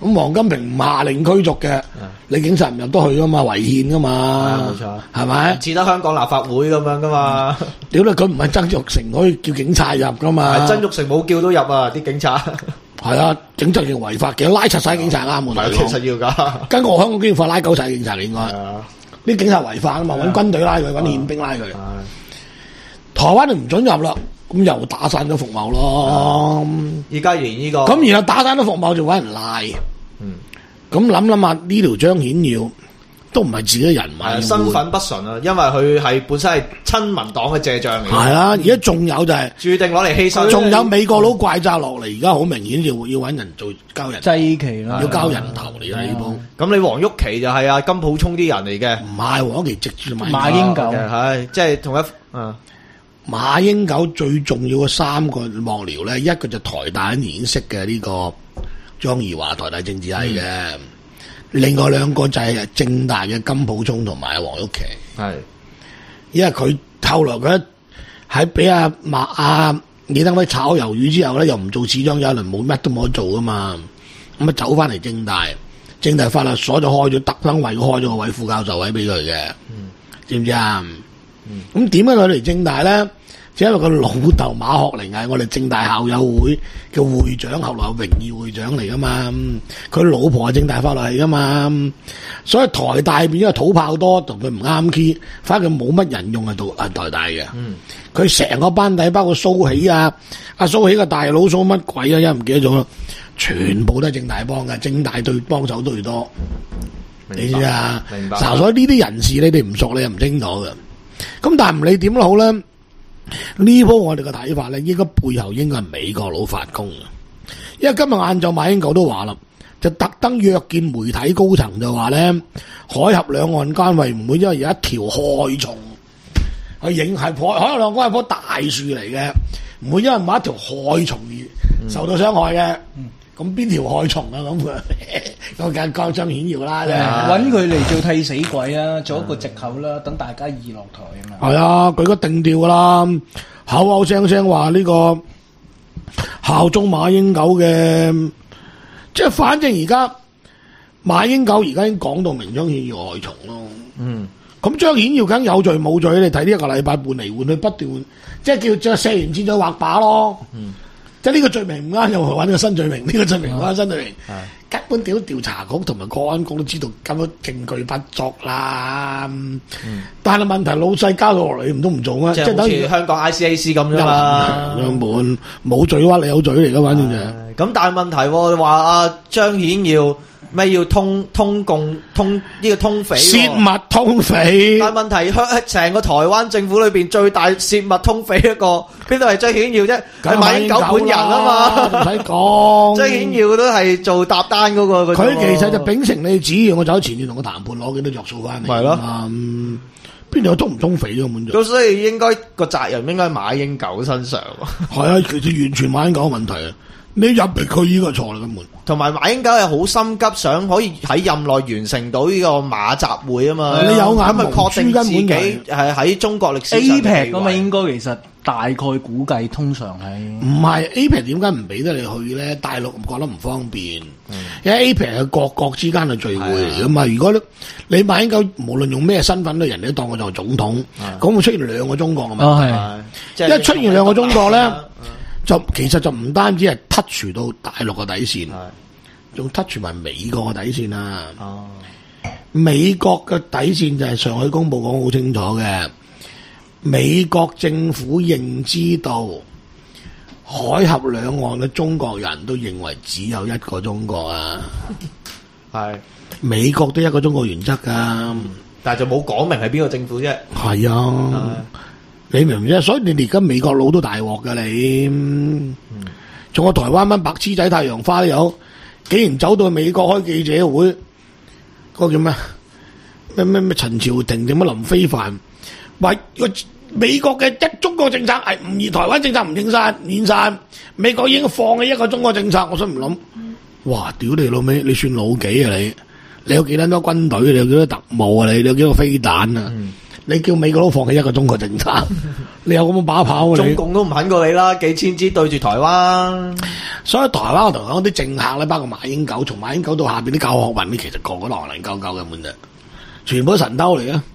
咁王金平唔下令驅逐嘅，你警察唔入得去噶嘛，違憲噶嘛， 冇錯， 係咪？ 似得香港立法會咁樣噶嘛？ 屌你，佢唔係曾鈺成可以叫警察入噶嘛？ 曾鈺成冇叫都入啊！啲警察係啊，警察要違法嘅，拉柒晒警察啱喎。 其實要噶， 根據我香港基本法拉鳩晒警察應該。啲警察違法啊嘛，揾軍隊拉佢，揾憲兵拉佢。台灣就唔准入啦。咁又打散咗服貿咯， 而家連呢個咁然後打散咗服貿就揾人賴，嗯，咁諗諗下呢條張顯耀都唔係自己人物， 身份不純啊，因為佢係本身係親民黨嘅借將嚟， 係啊，而家仲有就係、 是、注定攞嚟犧牲， 仲有美國佬怪責落嚟，而家好明顯要要揾人做交人祭旗啦， 要交人頭嚟嘅呢鋪。 咁你黃毓祺就係啊金溥聰啲人嚟嘅， 唔係黃毓祺直住馬英九， 係即係同一嗯。 馬英九最重要嘅三個幕僚咧，一個就台大演識嘅呢個莊宜華，台大政治系嘅、嗯；另外兩個就係政大嘅金溥聰同埋黃毓祺。係，因為佢後來佢喺俾阿馬阿李登輝炒魷魚之後咧，又唔做市長，有一輪冇乜都冇得做噶嘛，咁啊走翻嚟政大，政大法律所就開咗特登為佢開咗個位副教授位俾佢嘅，嗯、知唔知啊？咁點解佢嚟政大咧？就因為佢老豆馬學寧係我哋政大校友會嘅會長，後來榮譽會長嚟噶嘛。佢老婆係政大法律系噶嘛，所以台大變咗土炮多，同佢唔啱 key，反正佢冇乜人用係到啊台大嘅。佢成、嗯、個班底包括蘇喜啊，阿蘇喜個大佬蘇乜鬼啊，一唔記得咗啦，全部都係政大幫嘅，政大對幫手最多。你知啊？明白。所以呢啲人士你哋唔熟，你又唔清楚嘅。咁但係唔理點都好咧，呢波我哋嘅睇法咧，應該背後應該係美國佬發功嘅。因為今日晏晝馬英九都話啦，就特登約見媒體高層就話咧，海峽兩岸關係唔會因為有一條害蟲去影係海海峽兩岸係棵大樹嚟嘅，唔會因為某一條害蟲而受到傷害嘅。嗯咁邊條害蟲啊？咁佢梗係張顯耀啦， 揾佢嚟做替死鬼啊，做一個藉口啦，等大家易落台啊嘛。 係啊，佢個定調噶啦，口口聲聲話呢個效忠馬英九嘅，即係反正而家馬英九而家已經講到明張顯耀害蟲咯。嗯，咁張顯耀梗有罪冇罪？你睇呢一個禮拜換嚟換去不斷換，即係叫做射完箭再畫靶咯。嗯。即係呢個罪名唔啱，又揾個新罪名。呢、這個罪名唔啱新罪名，根本屌調查局同埋國安局都知道根本證據不足啦。嗯、但係問題老細交到落嚟，唔都唔做咩？即係等於香港 I C A C 咁啫嘛。 兩本冇罪嘅話，你有罪嚟噶，反正就咁。但係問題話阿張顯耀咩要通通共通呢、這個通匪泄密通匪。 但係問題香成個台灣政府裏邊最大泄密通匪一個。邊度係張顯耀啫？係馬英九本人啊嘛， 唔使講。 張顯耀都係做搭單嗰、那個。 佢其實就秉承你旨意，我走前線同佢談判，攞幾多着數翻嚟。係咯。嗯，邊度有通唔通匪咁本？ 咁所以應該個責任應該喺馬英九身上。 係啊，其實完全馬英九嘅問題啊！你入嚟佢呢個錯啦，根本。 同埋馬英九係好心急，想可以喺任內完成到呢個馬習會啊嘛。 你有眼咁確定自己係喺中國歷史 A P E C 咁嘛？應該其實。大概估計通常係唔係 A P E C 點解唔俾得你去咧？大陸覺得唔方便，嗯、因為 A P E C 係各國之間嘅聚會嚟噶嘛。如果你馬英九無論用咩身份都人哋都當我做總統，咁會出現兩個中國嘅問題。一出現兩個中國咧，嗯、就其實就唔單止係 touch 到大陸嘅底線，仲 touch 埋美國嘅底線啊！哦、美國嘅底線就係上海公報講好清楚嘅。美國政府認知到海峽兩岸嘅中國人都認為只有一個中國啊，係美國都一個中國原則噶、嗯， 但係就冇講明係邊個政府啫。 係啊，你明唔明啫？所以你哋而家美國佬都大鑊噶你，仲、嗯、有台灣班白痴仔太陽花都有，竟然走到美國開記者會，嗰、那個叫咩咩咩咩陳朝廷定乜林飛帆，喂個。美國嘅一中國政策係唔而台灣政策唔認晒，免晒。美國已經放棄一個中國政策，我想唔諗，哇！屌你老味，你算老幾啊你？你有幾多多軍隊？你有幾多特務啊？你你有幾多飛彈啊？嗯、 你叫美國佬放棄一個中國政策，你有咁嘅把炮啊？ 中共都唔肯過你啦，幾千支對住台灣。 所以台灣我同講啲政客咧，包括馬英九，從馬英九到下邊啲教學運，其實個個都戇鳩鳩嘅本啫，全部都神兜嚟嘅。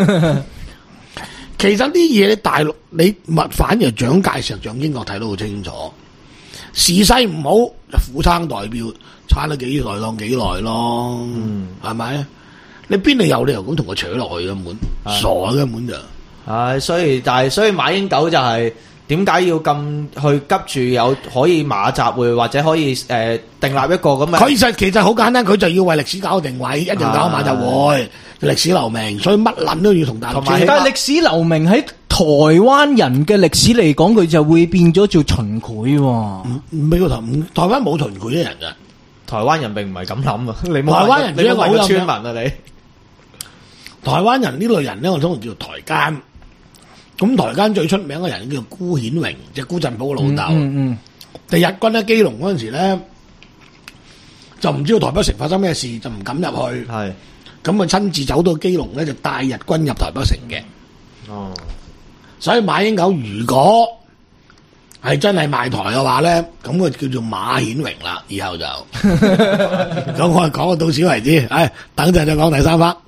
其實啲嘢你大陸你物反而蔣介石、蔣經國睇得好清楚，時勢唔好就苦撐代表，撐得幾耐當幾耐咯，係咪、嗯？你邊度有理由咁同佢扯落去嘅本？傻嘅本就係，所以但係所以馬英九就係點解要咁去急住有可以馬習會或者可以誒、呃、訂立一個咁嘅？ 佢其實其實好簡單，佢就要為歷史搞定位，一定搞馬習會，歷史留名，所以乜撚都要同大陸。 但係歷史留名喺台灣人嘅歷史嚟講，佢就會變咗做秦檜喎。 唔唔俾個台，台灣冇秦檜嘅人㗎。 台灣人並唔係咁諗啊！你台灣人只係一個村民啊！你台灣人呢類人咧，我通常叫台奸。咁台奸最出名嘅人叫做辜顯榮，即係辜振甫嘅老豆。嗯嗯。第日軍喺基隆嗰陣時咧，就唔知道台北城發生咩事，就唔敢入去。係。咁啊，親自走到基隆咧，就帶日軍入台北城嘅。哦。所以馬英九如果係真係賣台嘅話咧，咁佢叫做馬顯榮啦。以後就咁我係講到此為止。唉，等陣再講第三 part。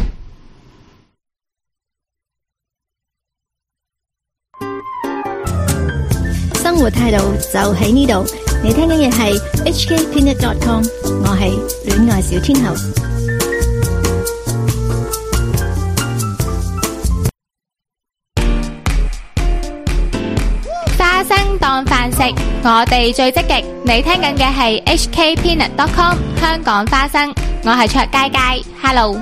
生活態度就喺呢度，你聽緊嘅係 H K Peanut dot com， 我係戀愛小天后。 花生當飯食，我哋最積極。你聽緊嘅係 H K Peanut dot com 香港花生，我係卓佳佳 ，Hello。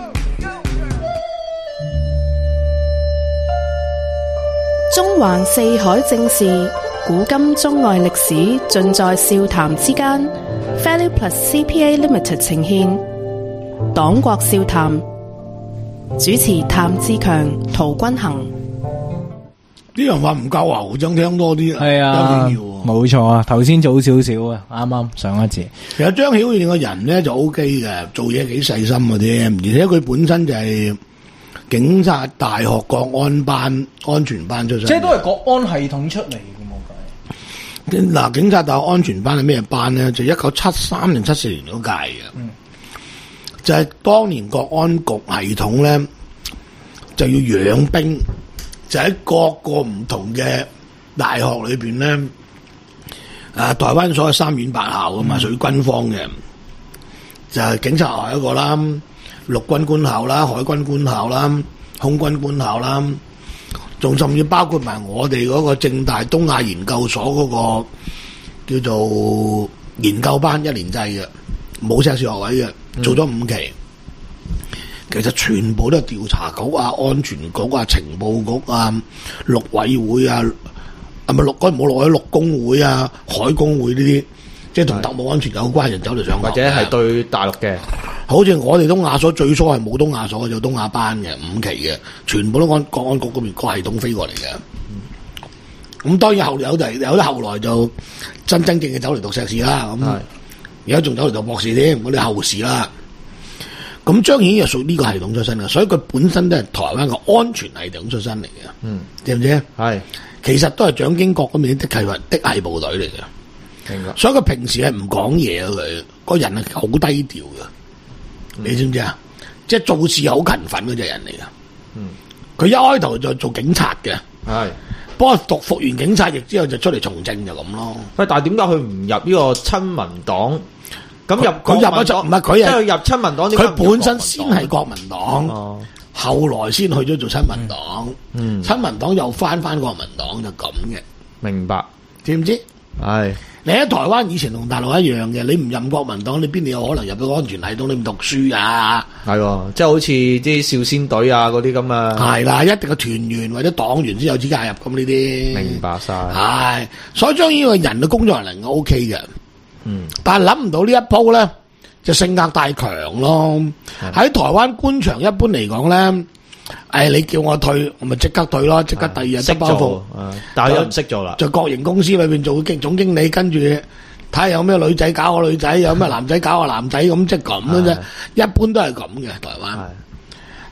中環四海正事，古今中外歷史盡在笑談之間。Value Plus C P A Limited 呈現黨國笑談，主持譚志強、陶君行。 啲人話唔夠啊，好想聽多啲。 係啊，冇錯啊，頭先早少少啊，啱啱上一節。 其實張曉燕個人咧就 O K 嘅，做嘢幾細心嘅啫，而且佢本身就係警察大學國安班安全班出身， 即係都係國安系統出嚟嘅冇計。 嗱，警察大學安全班係咩班咧？就一九七三年、七四年嗰屆嘅，嗯、就係當年國安局系統咧就要養兵，就喺各個唔同嘅大學裏邊咧，啊，台灣所謂三院八校啊嘛，屬於、嗯、軍方嘅，就係、是、警察學校一個啦。陸軍官校啦、海軍官校啦、空軍官校啦，仲甚至包括埋我哋嗰個政大東亞研究所嗰個叫做研究班一年制嘅，冇碩士學位嘅，做咗五期。嗯、其實全部都係調查局啊、安全局啊、情報局啊、陸委會啊，係咪陸軍冇陸委、陸工會啊、海工會呢啲，即係同特務安全有關人走嚟上學， 或者係對大陸嘅。 好似我哋東亞所最初係冇東亞所嘅，就東亞班嘅五期嘅，全部都按國安局嗰邊個系統飛過嚟嘅。咁、嗯、當然後有就有啲後來就真真正正走嚟讀碩士啦。咁而家仲走嚟讀博士添，嗰啲後士啦。咁張顯又屬呢個系統出身嘅，所以佢本身都係台灣嘅安全系統出身嚟嘅。嗯，知唔知？係，其實都係蔣經國嗰邊的係的系部隊嚟嘅。明白。所以佢平時係唔講嘢，佢個人係好低調嘅。你知唔知啊？即係做事好勤奮嗰隻人嚟噶。嗯，佢一開頭就做警察嘅。係，不過讀服完警察役之後就出嚟從政就咁咯。 喂，但係點解佢唔入呢個親民黨？咁入佢入咗唔係佢係即係入親民黨， 佢本身先係國民黨，哦、後來先去咗做親民黨。嗯，親民黨又翻翻國民黨就咁嘅。 明白， 知唔知？ 係。 你喺台灣以前同大陸一樣嘅，你唔任國民黨，你邊度有可能入到安全系統？你唔讀書啊？ 係，即係好似啲少先隊啊嗰啲咁啊。係啦，一定係團員或者黨員先有資格入咁呢啲。 明白晒。 係，所以將呢個人嘅工作能力 O K 嘅。嗯。但係諗唔到呢一鋪咧，就性格太強咯。喺、嗯、台灣官場一般嚟講咧。誒，你叫我退，我咪即刻退咯，即刻第二日執包袱。 但係又唔識做啦， 就國營公司裏邊做經總經理，跟住睇下有咩女仔搞個女仔，有咩男仔搞個男仔，咁即係咁嘅啫。一般都係咁嘅台灣。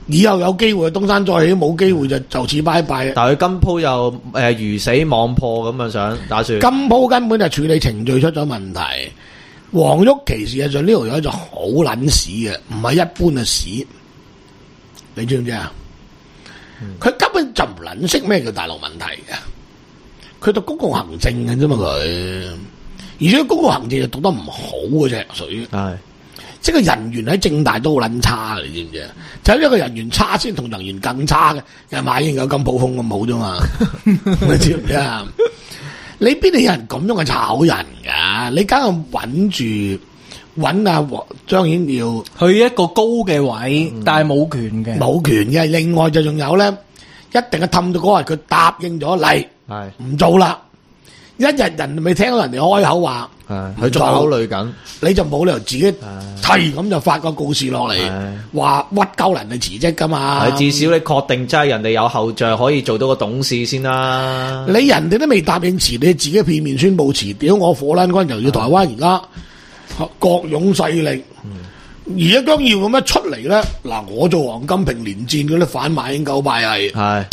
以後有機會東山再起，冇機會就就此拜拜。 但係佢今鋪又誒、呃、魚死網破咁啊，想打算。 今鋪根本就處理程序出咗問題。黃毓琪事實上呢條友就好撚屎嘅，唔係一般嘅屎。你知唔知啊？佢、嗯、根本就唔撚識咩叫大陸問題嘅。佢讀公共行政嘅啫嘛佢，而且公共行政就讀得唔好嘅啫，屬於。係。即係人緣喺政大都好撚差，你知唔知啊？就係一個人緣差先同人緣更差嘅，又馬英九金寶峰咁好啫嘛，你知唔知啊？你邊度有人咁樣去炒人噶？你梗係穩住穩阿張顯耀去一個高嘅位，嗯、但係冇權嘅， 冇權嘅。另外就仲有咧，一定係氹到嗰日佢答應咗嚟，係唔做啦。一日人未聽到人哋開口話， 佢仲考慮緊， 你就冇理由自己係咁就發個告示落嚟，話屈鳩人哋辭職噶嘛？ 至少你確定真係人哋有後著可以做到個董事先啦。 你人哋都未答應辭，你自己片面宣佈辭，屌我火撚關又要台灣而家各種勢力，而家當要咁樣出嚟咧，嗱我做黃金平連戰嗰啲反馬英九派係，係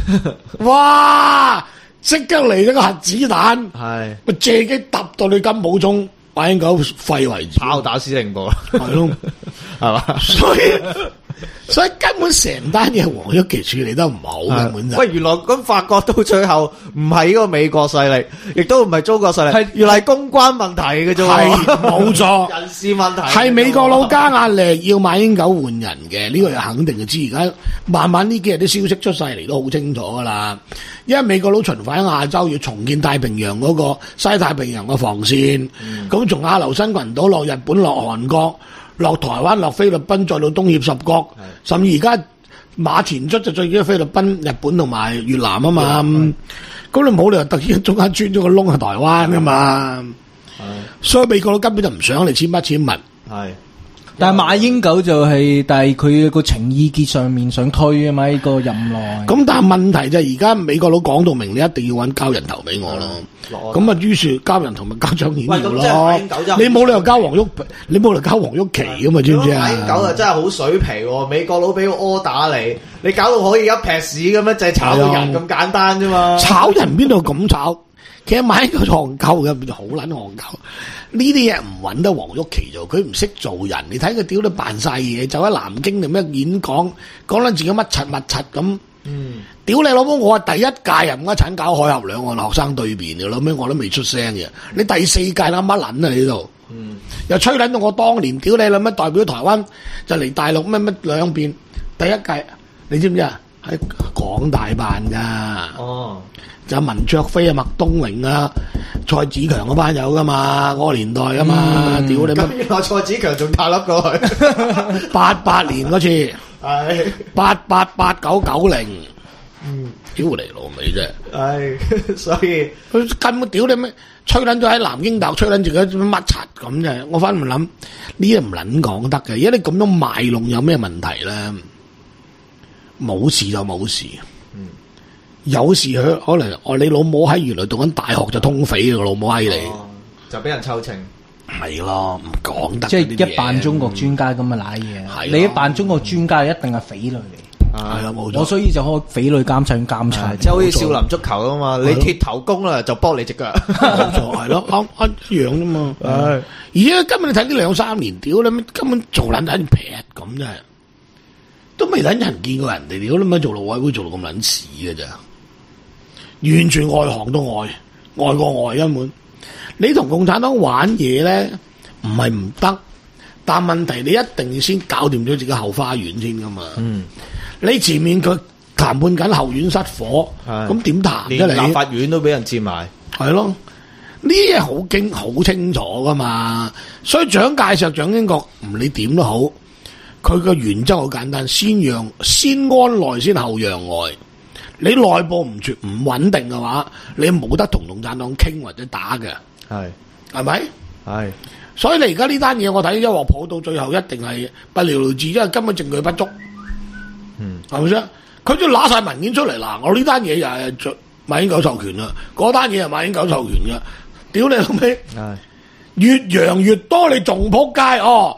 哇！即刻嚟咗個核子彈，係咪借機揼到你金寶鐘馬英九廢為止， 炮打司令部啦， 係咯，係嘛？所以所以根本成單嘢黃毓琪處理得唔好，根本就喂，原來咁發覺到最後唔係呢個美國勢力，亦都唔係中國勢力，係原來係公關問題嘅啫， 係冇錯， 人事問題係美國佬加壓力要馬英九換人嘅，呢、這個又肯定就知。而家慢慢呢幾日啲消息出晒嚟都好清楚噶啦。因為美國佬巡返亞洲要重建太平洋嗰個西太平洋嘅防線，咁從亞留申群島落日本、落韓國、落台灣、落菲律賓，再到東協十國，甚至而家馬前卒就最緊菲律賓、日本同埋越南啊嘛。咁你冇理由突然中間穿咗個窿喺台灣噶嘛？所以美國佬根本就唔想你簽乜簽物。係。 但係馬英九就係、是，但係佢個情意結上面想推啊嘛，呢、這個任內。 咁但係問題就係而家美國佬講到明，你一定要揾交人頭俾我咯。咁啊，於是交人頭咪交張顯耀咯。你冇理由交黃毓，你冇理由交黃毓琪噶嘛？知唔知啊？ 馬英九啊真係好水皮喎，美國佬俾個柯打你，你搞到可以一劈屎咁樣，就係炒人咁簡單啫嘛。 炒人邊度咁炒？其實馬英九戇鳩嘅，好撚戇鳩。呢啲嘢唔揾得黃毓琪做，佢唔識做人。你睇佢屌你扮晒嘢，就喺南京定咩演講，講緊自己乜柒乜柒咁。嗯，屌你老母！我係第一屆人家陳搞海峽兩岸學生對辯嘅，老尾我都未出聲嘅。你第四屆啦乜撚啊你呢度？嗯，又吹撚到我當年屌你啦乜代表台灣就嚟大陸乜乜兩邊第一屆，你知唔知啊？喺港大辦噶。哦。就文卓飛啊、麥東榮啊、蔡子強嗰班友噶嘛，嗰、那個年代噶嘛，屌、嗯、你乜？原來蔡子強仲大粒過去，八八年嗰次，係八八八九九零，嗯，屌你老味啫，係，所以佢根本屌你咩？吹撚咗喺南京大學吹撚住嗰乜柒咁啫，我翻嚟諗呢啲唔撚講得嘅，而家你咁樣賣弄有咩問題咧？冇事就冇事。有時佢可能哦，你老母喺原來讀緊大學就通匪嘅老母閪你、哦，就俾人抽情，係咯，唔講得。即係一扮中國專家咁嘅瀨嘢，你一扮中國專家一定係匪類嚟，係啊冇錯。我所以就開匪類監察監察，即係好似少林足球啊嘛，你鐵頭功啦就幫你隻腳，冇錯係咯，啱一樣啫嘛。係而家根本你睇呢兩三年，屌你咩根本做撚撚劈咁真係，都未撚人見過人哋，屌你咩做陸委會做到咁撚屎嘅咋？完全外行都外，外過外根本。你同共產黨玩嘢咧，唔係唔得，但問題你一定要先搞掂咗自己後花園先噶嘛。嗯，你前面佢談判緊後院失火，咁點談啫？你立法院都俾人佔埋，係咯？呢啲嘢好經好清楚噶嘛。所以蔣介石、蔣經國唔理點都好，佢個原則好簡單，先讓先安內先後讓外。你內部唔絕唔穩定嘅話，你冇得同共產黨傾或者打嘅，係係咪？係，所以你而家呢單嘢，我睇一鑊泡到最後一定係不了了之，因為根本證據不足。嗯，係咪先？佢都拿晒文件出嚟嗱，我呢單嘢又係馬英九授權啦，嗰單嘢係馬英九授權嘅，屌你老味！係越揚越多，你仲仆街哦！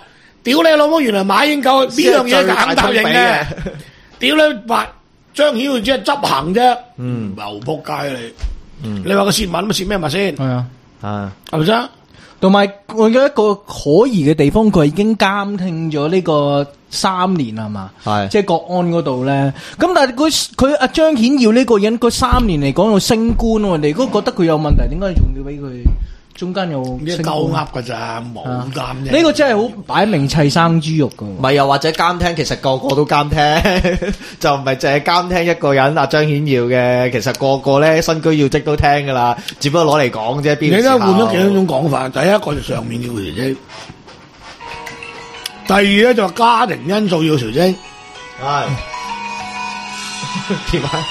屌你老母！原來馬英九呢樣嘢咁答應嘅，屌你話張曉只係執行啫，嗯，又仆街你，嗯，你話個泄密咁泄咩密先？係啊， 啊， 係咪先？ 同埋我有一個可疑嘅地方，佢已經監聽咗呢個三年係嘛？係，即係國安嗰度咧。咁但係佢佢阿張顯耀呢個人，佢三年嚟講要升官喎，你如果覺得佢有問題，點解仲要俾佢？中間有咩鳩噏㗎咋，冇監嘅。 呢個真係好擺明砌生豬肉㗎。 唔係又或者監聽，其實個個都監聽，就唔係淨係監聽一個人阿張顯耀嘅，其實個個咧身居要職都聽㗎啦，只不過攞嚟講啫。邊？ 你而家換咗幾多種講法？第一個就上面要調整，第二咧就家庭因素要調整。係點解？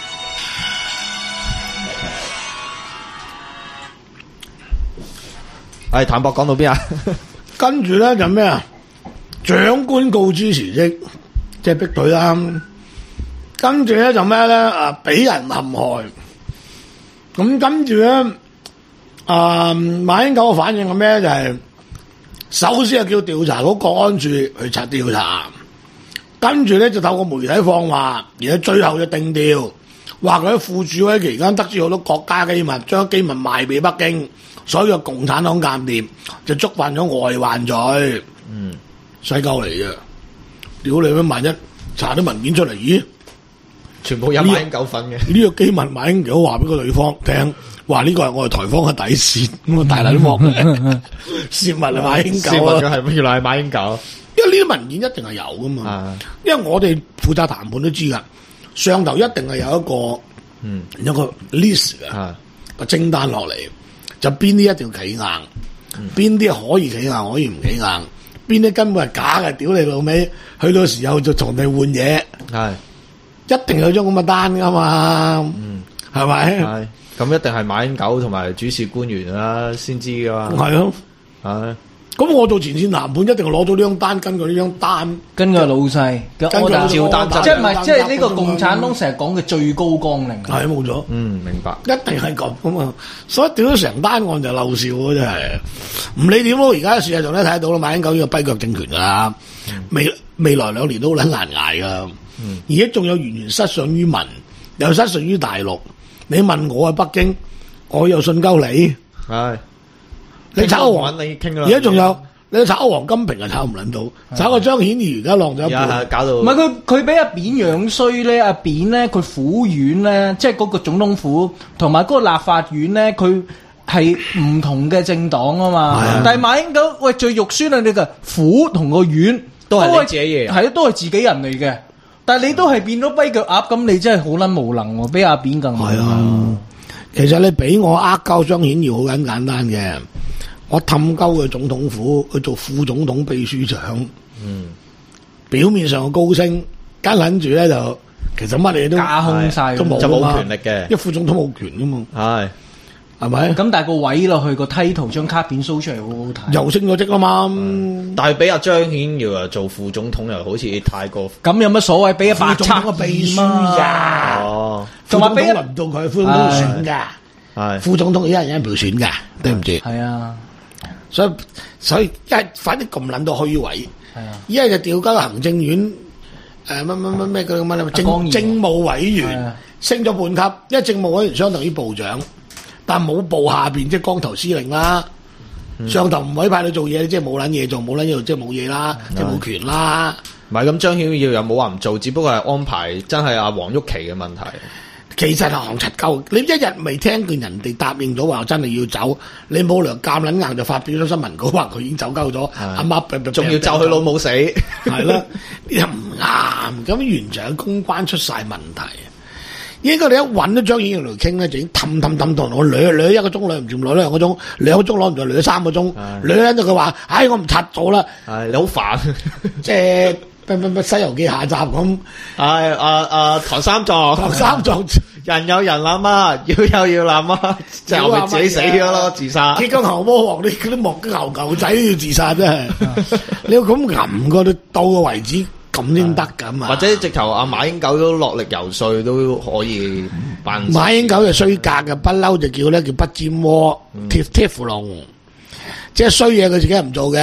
係譚博講到邊啊？ 跟住咧就咩啊？長官告知辭職，即係逼佢啦。跟住咧就咩咧？啊，俾人陷害。咁跟住咧，啊馬英九嘅反應係咩？就係、是、首先係叫調查局國安處去查調查，跟住咧就透過媒體放話，而家最後就定調，話佢喺副主委期間得知好多國家機密，將機密賣俾北京。所以個共產黨間諜就觸犯咗外患罪，嗯，西鳩嚟嘅，屌你咩！萬一查啲文件出嚟，咦， 全部有馬英九份嘅， 呢個機密馬英九話俾個女方聽，話呢個係我哋台方嘅底線，咁啊大禮幕泄密係馬英九，泄密嘅係原來係馬英九， 因為呢啲文件一定係有噶嘛，因為我哋負責談判都知噶，上頭一定係有一個，嗯，有一個 list 嘅個清單落嚟。就邊啲一定要企硬，邊啲可以企硬，可以唔企硬，邊啲根本係假嘅，屌你老味，去到時候就同你換嘢，係一定有張咁嘅單噶嘛，係咪？係咁一定係馬英九同埋主事官員啦，先知噶嘛。 係咯，係。咁我做前線談判一定攞到呢張單，根據呢張單， 根據老細， 根據照單， 即係唔係即係呢個共產黨成日講嘅最高綱領。 係冇錯， 嗯，明白， 一定係咁噶嘛。所以屌咗成單案就漏笑咯，真係。唔理點咯，而家事實上咧睇到啦，馬英九呢個跛腳政權噶啦，未未來兩年都好撚難捱噶。而家仲有完全失信於民，又失信於大陸。你問我喺北京，我又信鳩你。係。你炒個黃，而家仲有你炒個黃金平啊，炒唔撚到，炒個張顯儀而家浪咗一半， 搞到唔係佢佢俾阿扁樣衰咧，阿扁咧佢府院咧，即係嗰個總統府同埋嗰個立法院咧，佢係唔同嘅政黨啊嘛。但係馬英九喂最肉酸啊，你嘅府同個院都係你自己嘢， 係啊，都係自己人嚟嘅。但係你都係變咗跛腳鴨，咁你真係好撚無能喎，比阿扁更係啊。 其實你俾我呃鳩張顯儀好緊簡單嘅。我氹鳩佢總統府去做副總統秘書長，嗯，表面上嘅高升，跟撚住咧就其實乜嘢都架空晒， 都冇就冇權力嘅， 一副總統冇權噶嘛，係係咪？ 咁但係個位落去個梯圖張卡片 show 出嚟好好睇， 又升咗職啦嘛， 但係俾阿張顯耀啊做副總統又好似太過， 咁有乜所謂？俾阿白賊個秘書呀，哦，同埋俾輪到佢副總統選噶，係副總統一人一人票選噶，對唔住， 係啊。 所以所以一反正咁撚到虛位，一係就調交行政院誒乜乜乜咩嗰啲乜政政務委員升咗半級，因為政務委員相當於部長，但冇部下邊即係光頭司令啦，嗯、上頭唔委派你做嘢，即係冇撚嘢做，冇撚嘢做即係冇嘢啦，即係冇權啦。 唔係咁張曉耀又冇話唔做，只不過係安排真係阿黃毓琪嘅問題。 其實係行柒鳩，你一日未聽見人哋答應咗話真係要走，你冇理由夾撚硬就發表咗新聞稿話佢已經走鳩咗，阿媽仲要咒佢老母死， 係啦，又唔啱，咁完全係公關出晒問題。應該你一揾咗張顯耀嚟傾咧，就已經氹氹氹氹我掠掠一個鐘，掠唔住攞兩個鐘，兩個鐘攞唔住掠三個鐘，掠緊到佢話，唉我唔拆咗啦， 係你好煩， 即係。乜乜乜《西遊記》下集咁， 係啊啊唐三藏， 唐三藏人有人諗啊，妖有要諗啊，就咪自己死咗咯，自殺。 結果牛魔王，你嗰啲木牛牛仔都要自殺真係，你要咁揞過到到個為止咁先得噶嘛？ 或者直頭阿馬英九都落力游說都可以辦。 馬英九就衰格嘅，不嬲就叫咧叫不沾鍋，貼貼龍。即係衰嘢佢自己唔做嘅，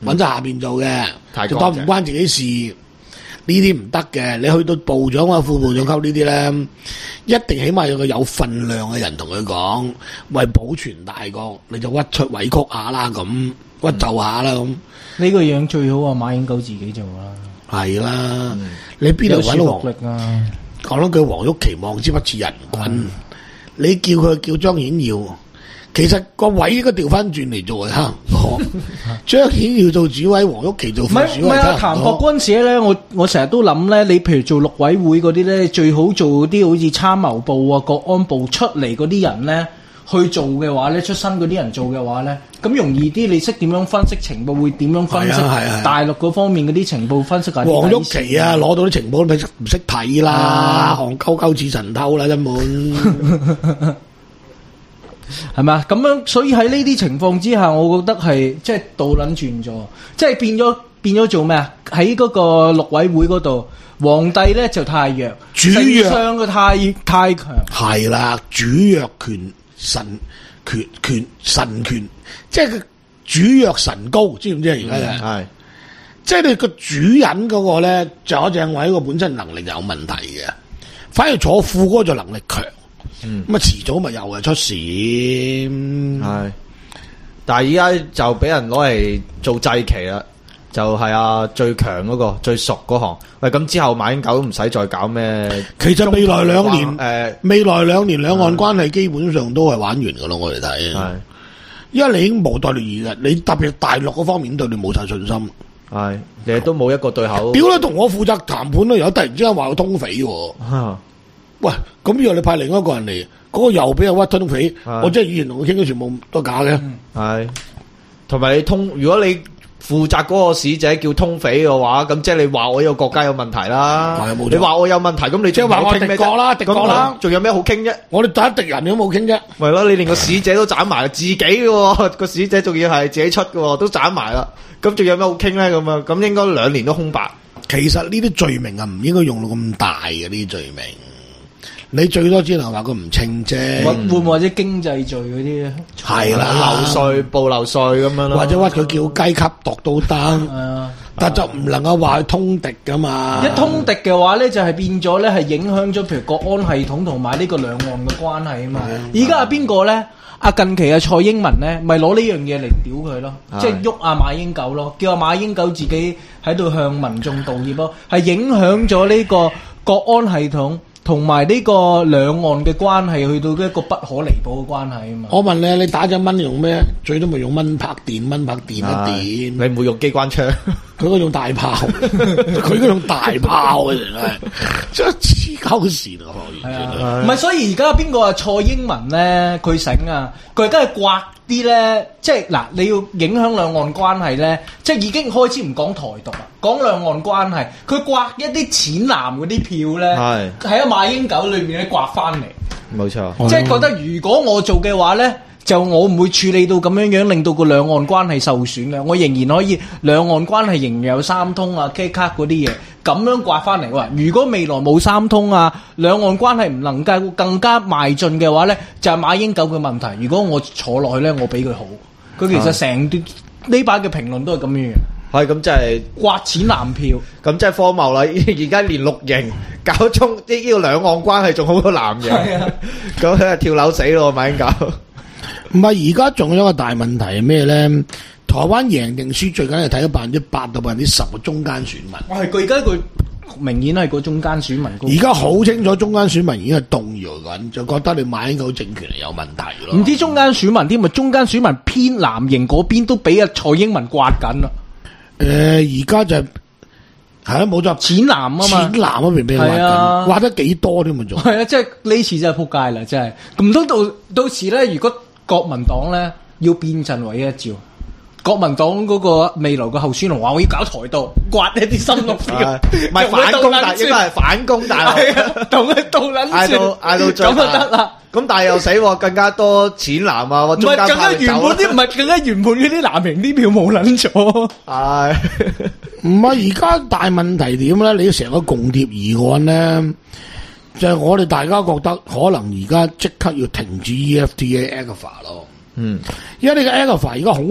揾咗下邊做嘅，就當唔關自己事。呢啲唔得嘅，你去到部長或副部長級呢啲咧，一定起碼有個有份量嘅人同佢講，為保存大局，你就屈出委屈下啦，咁屈就下啦，咁呢、 嗯、個樣最好啊，馬英九自己做啦， 係啦，嗯、你邊度揾到黃？ 啊、 講多句黃毓期望之不似人君，嗯、你叫佢叫張顯耀。其實個位應該調翻轉嚟做啊！張顯耀做主委，黃毓期做副主委。唔係唔係啊！譚博嗰陣時咧，我我成日都諗咧，你譬如做陸委會嗰啲咧，最好做啲好似參謀部啊、國安部出嚟嗰啲人咧去做嘅話咧，出身嗰啲人做嘅話咧，咁容易啲。你識點樣分析情報，會點樣分析大陸嗰方面嗰啲情報分析啊？黃毓期啊，攞到啲情報都唔識睇啦，戇鳩鳩似神偷啦，根本。 係咪？咁樣，所以喺呢啲情況之下，我覺得係即係倒捻轉咗，即係變咗變咗做咩啊？喺嗰個陸委會嗰度，皇帝咧就太弱，主弱嘅太太強，係啦，主弱權神權權神權，即係主弱神高，知唔知啊？而家係，即係你個主人嗰個咧，就正位個本身能力有問題嘅，反而坐副嗰就能力強。嗯，咁啊遲早咪又係出事，係，但係而家就俾人攞嚟做祭旗啦，就係啊最強嗰個最熟嗰行，喂咁之後馬英九都唔使再搞咩，其實未來兩年誒、呃，未來兩年兩岸關係基本上都係玩完噶咯，我哋睇，係，因為你已經無待聯誼嘅，你特別大陸嗰方面對你冇晒信心，係，你都冇一個對口，屌你同我負責談判都有突然之間話我通匪喎。啊喂，咁以後你派另一個人嚟，嗰、那個又俾人屈通匪，我即係以前同佢傾嘅全部都假嘅。係，同埋你通，如果你負責嗰個使者叫通匪嘅話，咁即係你話我呢個國家有問題啦。係冇錯，你話我有問題，咁你即係話我敵國啦，敵國啦，仲有咩好傾啫？我哋打敵人都冇傾啫。係咯，你連個使者都斬埋，自己嘅個使者仲要係自己出嘅，都斬埋啦。咁仲有咩好傾咧？咁啊，咁應該兩年都空白。其實呢啲罪名啊，唔應該用到咁大嘅呢啲罪名。你最多只能話佢唔稱啫，會唔會或者經濟罪嗰啲咧？係啦，漏稅、報漏稅咁樣咯，或者屈佢叫雞級度都得，啊、但就唔能夠話佢通敵噶嘛。一通敵嘅話咧，就係變咗咧，係影響咗譬如國安系統同埋呢個兩岸嘅關係啊嘛。而家係邊個咧？阿近期阿蔡英文咧，咪攞呢樣嘢嚟屌佢咯，即係喐阿馬英九咯，叫阿馬英九自己喺度向民眾道歉咯，係影響咗呢個國安系統。同埋呢個兩岸嘅關係去到一個不可彌補嘅關係啊嘛！我問你，你打隻蚊用咩？最多咪用蚊拍電，蚊拍電一電。你唔會用機關槍，佢嗰種大炮，佢嗰種大炮啊！真係黐鳩線啊！可以，唔係所以而家邊個啊？蔡英文咧，佢醒啊！佢而家係刮啲咧，即係嗱，你要影響兩岸關係咧，即係已經開始唔講台獨啦，講兩岸關係。佢刮一啲淺藍嗰啲票咧，係喺阿馬英九裏面咧刮翻嚟。冇錯，即係覺得如果我做嘅話咧，就我唔會處理到咁樣樣，令到個兩岸關係受損嘅。我仍然可以兩岸關係仍然有三通啊、K 卡嗰啲嘢，咁樣刮翻嚟話，如果未來冇三通啊，兩岸關係唔能夠更加邁進嘅話咧，就係馬英九嘅問題。如果我坐落去咧，我比佢好。佢其實成段呢把嘅評論都係咁樣樣。係咁，即係刮淺藍票，咁即係荒謬啦！而家連綠營搞中呢呢個兩岸關係仲好過藍營，咁佢係跳樓死咯，馬英九。唔係，而家仲有一個大問題係咩咧？台灣贏定輸最緊係睇咗百分之八到百分之十嘅中間選民。我係佢而家佢明顯係個中間選民。而家好清楚，中間選民已經係動搖緊，就覺得你馬英九政權係有問題咯。唔知中間選民添，咪中間選民偏藍營嗰邊都俾阿蔡英文刮緊啦。誒，而家就係啊，冇錯，淺藍啊嘛，淺藍嗰邊俾人刮緊，刮得幾多添嘛仲？係啊，即係呢次真係撲街啦，真係。唔通到到時咧，如果國民黨咧要變陣為一招，國民黨嗰個未來嘅候選人話我要搞台獨，刮一啲新綠票，唔係反攻大，應該係反攻大陸，同佢倒捻嗌到嗌到最咁就得啦。咁但係又死，更加多淺藍啊！唔係更加原本啲，唔係更加原本嗰啲藍營啲票冇捻咗。係唔係而家大問題點咧？你成個共諜議案咧，就係、是、我哋大家覺得可能而家即刻要停止 E F T A A G F A 咯。嗯，因為你個 A G F A 而家好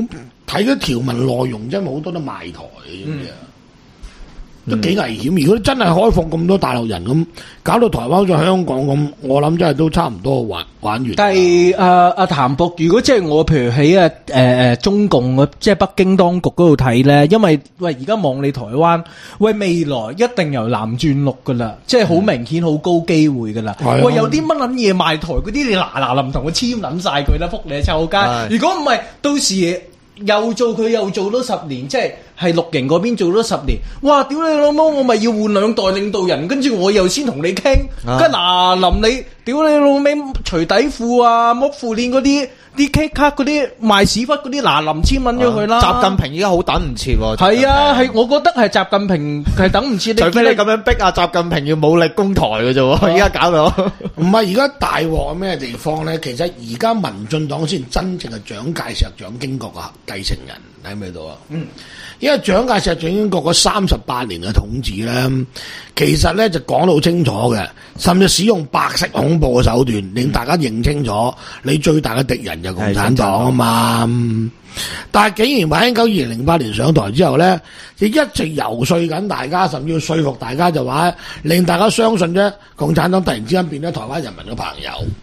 睇嗰條文內容真係好多都賣台嘅。嗯都幾危險，如果真係開放咁多大陸人咁，搞到台灣好似香港咁，我諗真係都差唔多玩玩完。 但係阿阿譚博，如果即係我譬如喺啊誒誒中共即係北京當局嗰度睇咧，因為喂而家望你台灣，喂未來一定由藍轉綠噶啦，即係好明顯好高機會噶啦。喂有啲乜撚嘢賣台嗰啲，你嗱嗱臨同佢簽撚晒佢啦，福你臭街！如果唔係，到時又做佢又做多十年，即係。係綠營嗰邊做咗十年，哇！屌你老母，我咪要換兩代領導人，跟住我又先同你傾，跟嗱臨你，屌你老味除底褲啊，剝褲鏈嗰啲，啲 K 卡嗰啲賣屎忽嗰啲，嗱臨簽揾咗佢啦。 習近平而家好等唔切喎。 係啊，係我覺得係習近平係等唔切。 除非你咁樣逼啊，習近平要武力攻台嘅啫喎，而家搞到。 唔係而家大鑊係咩地方咧？其實而家民進黨先真正係蔣介石、蔣經國啊繼承人喺咪度啊？嗯。因為蔣介石蔣經國嗰三十八年嘅統治咧，其實咧就講得好清楚嘅，甚至使用白色恐怖嘅手段，令大家認清楚你最大嘅敵人就共產黨啊嘛。但係竟然馬英九二零零八年上台之後咧，就一直游說緊大家，甚至要說服大家就話，令大家相信啫，共產黨突然之間變咗台灣人民嘅朋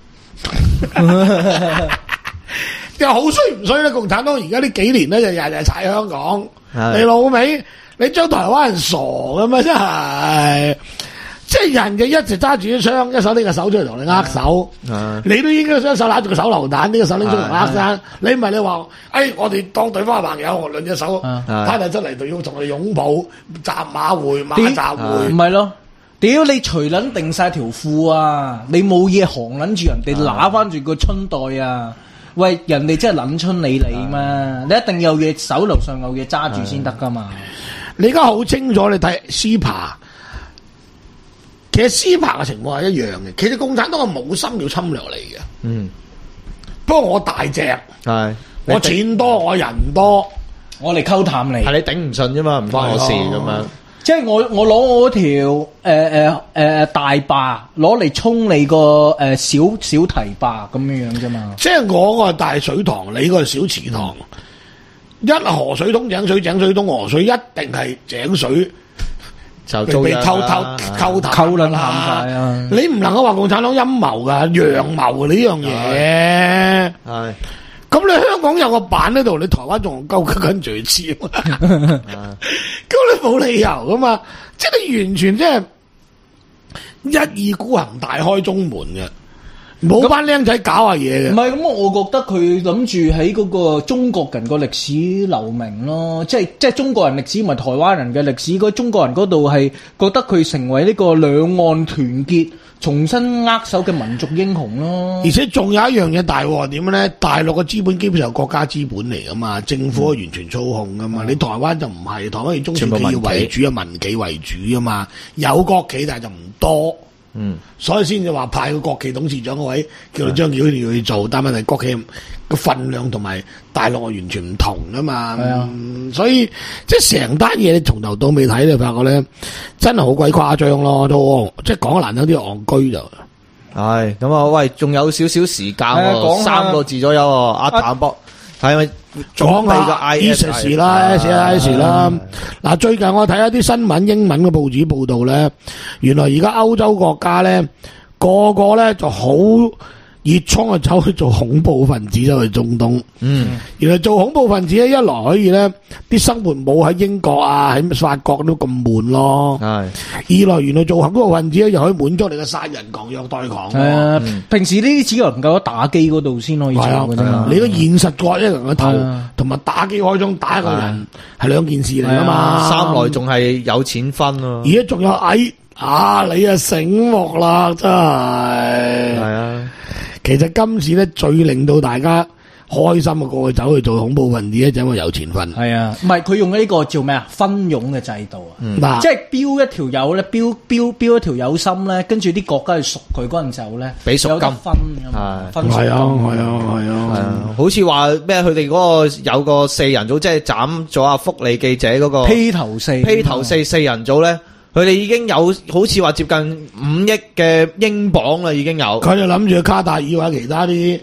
友。又好衰唔衰咧？共產黨而家呢幾年咧就日日踩香港。你老味，你將台灣人傻噶嘛？真係，即係人就一直揸住啲槍，一手拎個手出嚟同你握手，你都應該雙手揦住個手榴彈，呢個手拎出嚟握生。你唔係你話，誒，我哋當對方係朋友，我兩隻手攤嚟出嚟，就要同我哋擁抱，集馬會馬集會， 唔係咯？屌你除撚定晒條褲啊！你冇嘢行撚住人哋，揦翻住個春袋啊！喂，人哋真係諗春你你嘛？你一定有嘢手頭上有嘢揸住先得噶嘛？ 你而家好清楚，你睇斯帕，其實斯帕嘅情況係一樣嘅。其實共產黨係冇心要侵略你嘅。嗯，不過我大隻，係我錢多，我人多， 我嚟溝淡你， 係你頂唔順啫嘛，唔關我事咁樣。 即係我我攞我條誒誒誒大壩攞嚟沖你個誒小小堤壩咁樣樣啫嘛。 即係我個係大水塘，你個係小池塘。一河水通井水，井水通河水，一定係井水就被偷偷溝淡溝撚淡晒啊！ 你唔能夠話共產黨陰謀噶，陽謀呢樣嘢。係。咁你香港有個版喺度，你台灣仲鳩跟住簽，咁你冇理由噶嘛？即係你完全即係一意孤行，大開中門嘅，冇班僆仔搞下嘢嘅。 唔係咁，我覺得佢諗住喺嗰個中國人個歷史留名咯，即係即係中國人歷史唔係台灣人嘅歷史，嗰中國人嗰度係覺得佢成為呢個兩岸團結。重新握手嘅民族英雄咯， 而且仲有一樣嘢大鑊點咧？大陸嘅資本基本上係國家資本嚟噶嘛，政府完全操控噶嘛。嗯、你台灣就唔係，台灣以中小企業為主啊，民企為主啊嘛，有國企但係就唔多。嗯，所以先至話派個國企董事長嗰位叫你張曉要去做，但係問題國企個份量同埋大陸係完全唔同噶嘛。係啊、嗯，所以即係成單嘢你從頭到尾睇，你發覺咧真係好鬼誇張咯，都即係講難聽啲戇居就係咁啊！喂，仲有少少時間喎，三個字左右喎，阿譚博係咪？ 講下 I S S 啦 ，S I S 啦。嗱，最近我睇一啲新聞英文嘅報紙報道咧，原來而家歐洲國家咧個個咧就好熱衷啊，走去做恐怖分子，走去中東。嗯，原來做恐怖分子咧，一來可以咧啲生活冇喺英國啊，喺法國都咁悶咯。係。二來原來做恐怖分子咧，又可以滿足你嘅殺人狂、虐待狂。係啊， 嗯、平時呢啲只能夠喺打機嗰度先可以做嘅啫嘛。 你個現實割一個人嘅頭，同埋打機開槍打一個人係兩件事嚟噶嘛。 三來仲係有錢分啊， 而家仲有矮啊！你啊醒目啦，真係。係啊。其實今次咧最令到大家開心嘅過去走去做恐怖分子咧，就因為有錢分。 係啊，唔係佢用呢個叫咩啊？分傭嘅制度啊，嗯、即係標一條友咧，標標標一條友心咧，跟住啲國家去贖佢嗰陣時候咧， 俾贖金有得分嘅，分係啊，係啊，係啊，係啊， 好似話咩？佢哋嗰個有個四人組，即係斬咗阿福利記者嗰個披頭四披頭四四人組咧。佢哋已經有好似話接近五億嘅英鎊啦，已經有。 佢就諗住卡達爾或者其他啲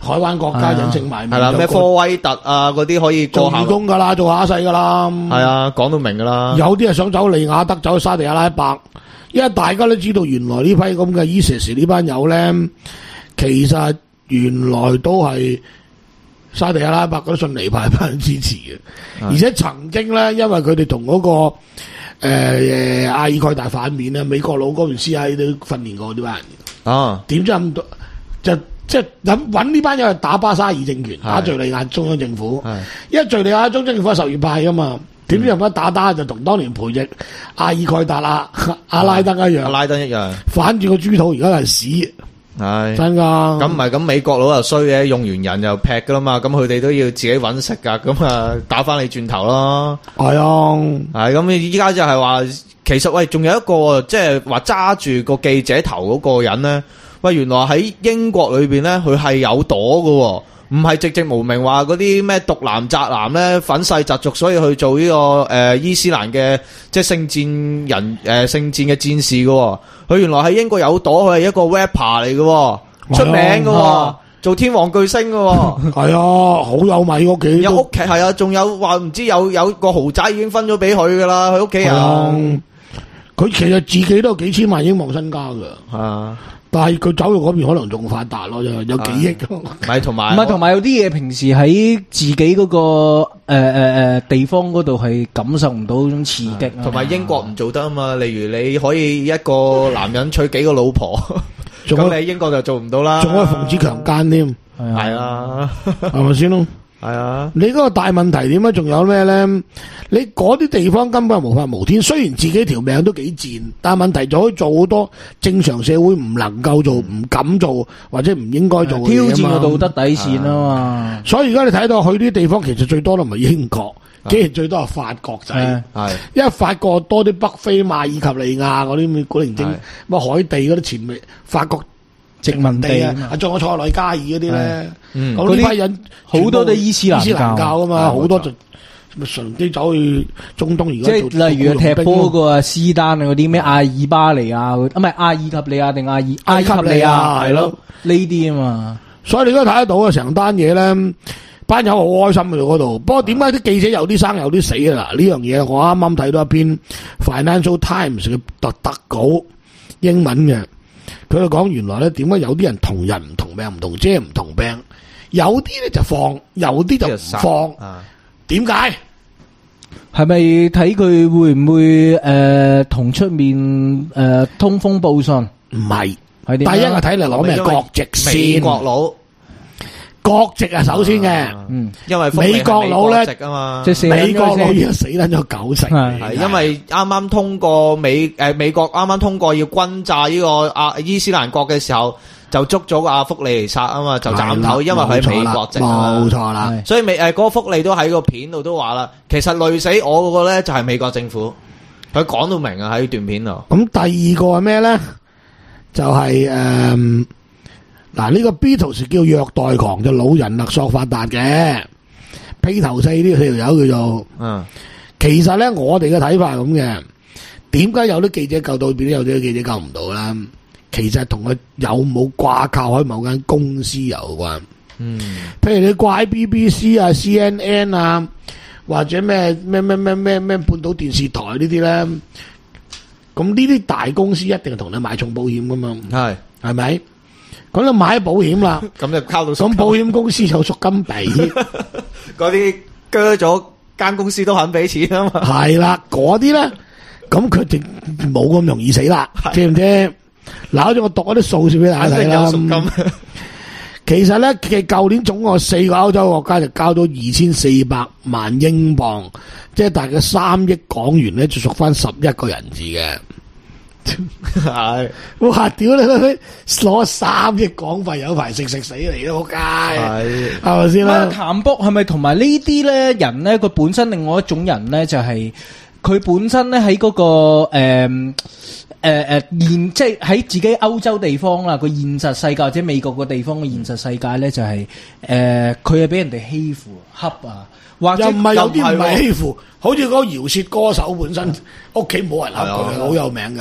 海灣國家隱姓埋名， 係啦，咩科威特啊嗰啲可以過做義工噶啦，做下世噶啦。 係啊，講到明噶啦。 有啲係想走利雅得，走沙地阿拉伯，因為大家都知道原來呢批咁嘅伊斯士呢班友咧，其實原來都係沙地阿拉伯嗰啲遜尼派班人支持嘅，而且曾經咧，因為佢哋同嗰個誒誒阿爾蓋達反面咧，美國佬嗰邊 C I A 都訓練過呢班人。哦，點知咁多就？即係諗揾呢班友去打巴沙爾政權，打敘利亞中央政府。因為敘利亞中央政府係什葉派噶嘛，點知入一打打就同當年培植阿爾蓋達啦、阿拉登一樣。 阿拉登一樣， 反轉個豬肚，而家係屎。係真噶。咁唔係咁美國佬又衰嘅，用完人又劈噶啦嘛，咁佢哋都要自己揾食噶，咁啊打翻你轉頭咯。係啊，係咁依家就係話，其實喂，仲有一個即係話揸住個記者頭嗰個人咧。喂，原來喺英國裏邊咧，佢係有朵嘅，唔係直直無名話嗰啲咩獨男宅男咧，憤世嫉俗，所以去做呢、這個誒、呃、伊斯蘭嘅即係聖戰人誒聖戰嘅戰士嘅。佢原來喺英國有朵，佢係一個 rapper 嚟嘅，出名嘅，啊、做天王巨星嘅。係啊，好有米屋企，有屋企係啊，仲有話唔知有有個豪宅已經分咗俾佢噶啦，佢屋企人。 佢其實自己都有幾千萬英鎊身家嘅。啊。但係佢走到嗰邊可能仲發達咯，有有幾億咯。 唔係同埋， 唔係同埋有啲嘢平時喺自己嗰、那個誒誒誒地方嗰度係感受唔到嗰種刺激。 同埋英國唔做得啊嘛，例如你可以一個男人娶幾個老婆，咁你英國就做唔到啦。 仲可以防止強姦添， 係啊， 係咪先咯？係啊，你嗰個大問題點解？仲有咩咧？你嗰啲地方根本係無法無天，雖然自己條命都幾賤，但係問題就可以做好多正常社會唔能夠做、唔敢做或者唔應該做嘅嘢啊嘛。 挑戰個道德底線啊嘛。 所以而家你睇到去啲地方，其實最多都唔係英國，竟然最多係法國仔。係，因為法國多啲北非、馬爾及利亞嗰啲古靈精乜海地嗰啲前面法國殖民地啊，仲有塞內加爾嗰啲咧，咁呢批人好多都伊斯蘭伊斯蘭教啊嘛，好多就咪順機走去中東而家。 即係例如踢波個啊斯丹啊嗰啲咩阿爾巴尼亞，唔係阿爾及利亞定阿爾阿爾及利亞係咯呢啲啊嘛。 所以你而家睇得到啊，成單嘢咧，班友好開心喺嗰度。不過點解啲記者有啲生有啲死啊？嗱，呢樣嘢我啱啱睇到一篇 Financial Times 嘅特特稿英文嘅。佢就講原來咧，點解有啲人同人唔同命唔同遮唔同病，有啲咧就放，有啲就唔放。點解？ 係咪睇佢會唔會誒同出面誒通風報信？ 唔係，第一個睇嚟攞咩國籍先？ 美國佬國籍啊，首先嘅， 嗯，因為美國佬咧啊嘛， 即係美國佬已經死撚咗九成， 係因為啱啱通過美誒美國啱啱通過要轟炸呢個阿伊斯蘭國嘅時候，就捉咗個阿福利尼薩啊嘛，就斬頭，因為佢係美國籍， 冇錯啦。 所以美誒嗰個福利都喺個片度都話啦，其實累死我嗰個咧就係美國政府，佢講到明啊喺段片度。 咁第二個係咩咧？就係誒。嗱，呢個 Beatles 叫虐待狂，就老人勒索發達嘅。披頭四呢四條友叫做，嗯，其實咧我哋嘅睇法係咁嘅。點解有啲記者救到邊，有啲記者救唔到啦？其實同佢有冇掛靠喺某間公司有關。嗯，譬如你掛喺 B B C 啊、C N N 啊，或者咩咩咩咩咩咩半島電視台呢啲咧，咁呢啲大公司一定係同你買重保險噶嘛。係，係咪？咁你買保險啦， 咁就靠到咁保險公司有贖金俾， 嗰啲鋸咗間公司都肯俾錢啊嘛。係啦，嗰啲咧，咁佢哋冇咁容易死啦，知唔知？嗱，好似我讀嗰啲數字俾大家睇啦。贖金其實咧，嘅舊年總共四個歐洲國家就交到二千四百萬英鎊，即係大概三億港元咧，就贖翻十一個人質嘅。係，哇！屌你佢攞三億港幣有排食食死嚟都仆街，係係咪先啦？ 譚博係咪同埋呢啲咧人咧？佢本身另外一種人咧，就係、是、佢本身咧喺嗰個誒誒誒現，即係喺自己歐洲地方啦，個現實世界或者美國個地方嘅現實世界咧，就係誒佢係俾人哋欺負恰啊，或者又唔係有啲唔係欺負，好似嗰個饒舌歌手本身屋企冇人恰佢，好有名嘅。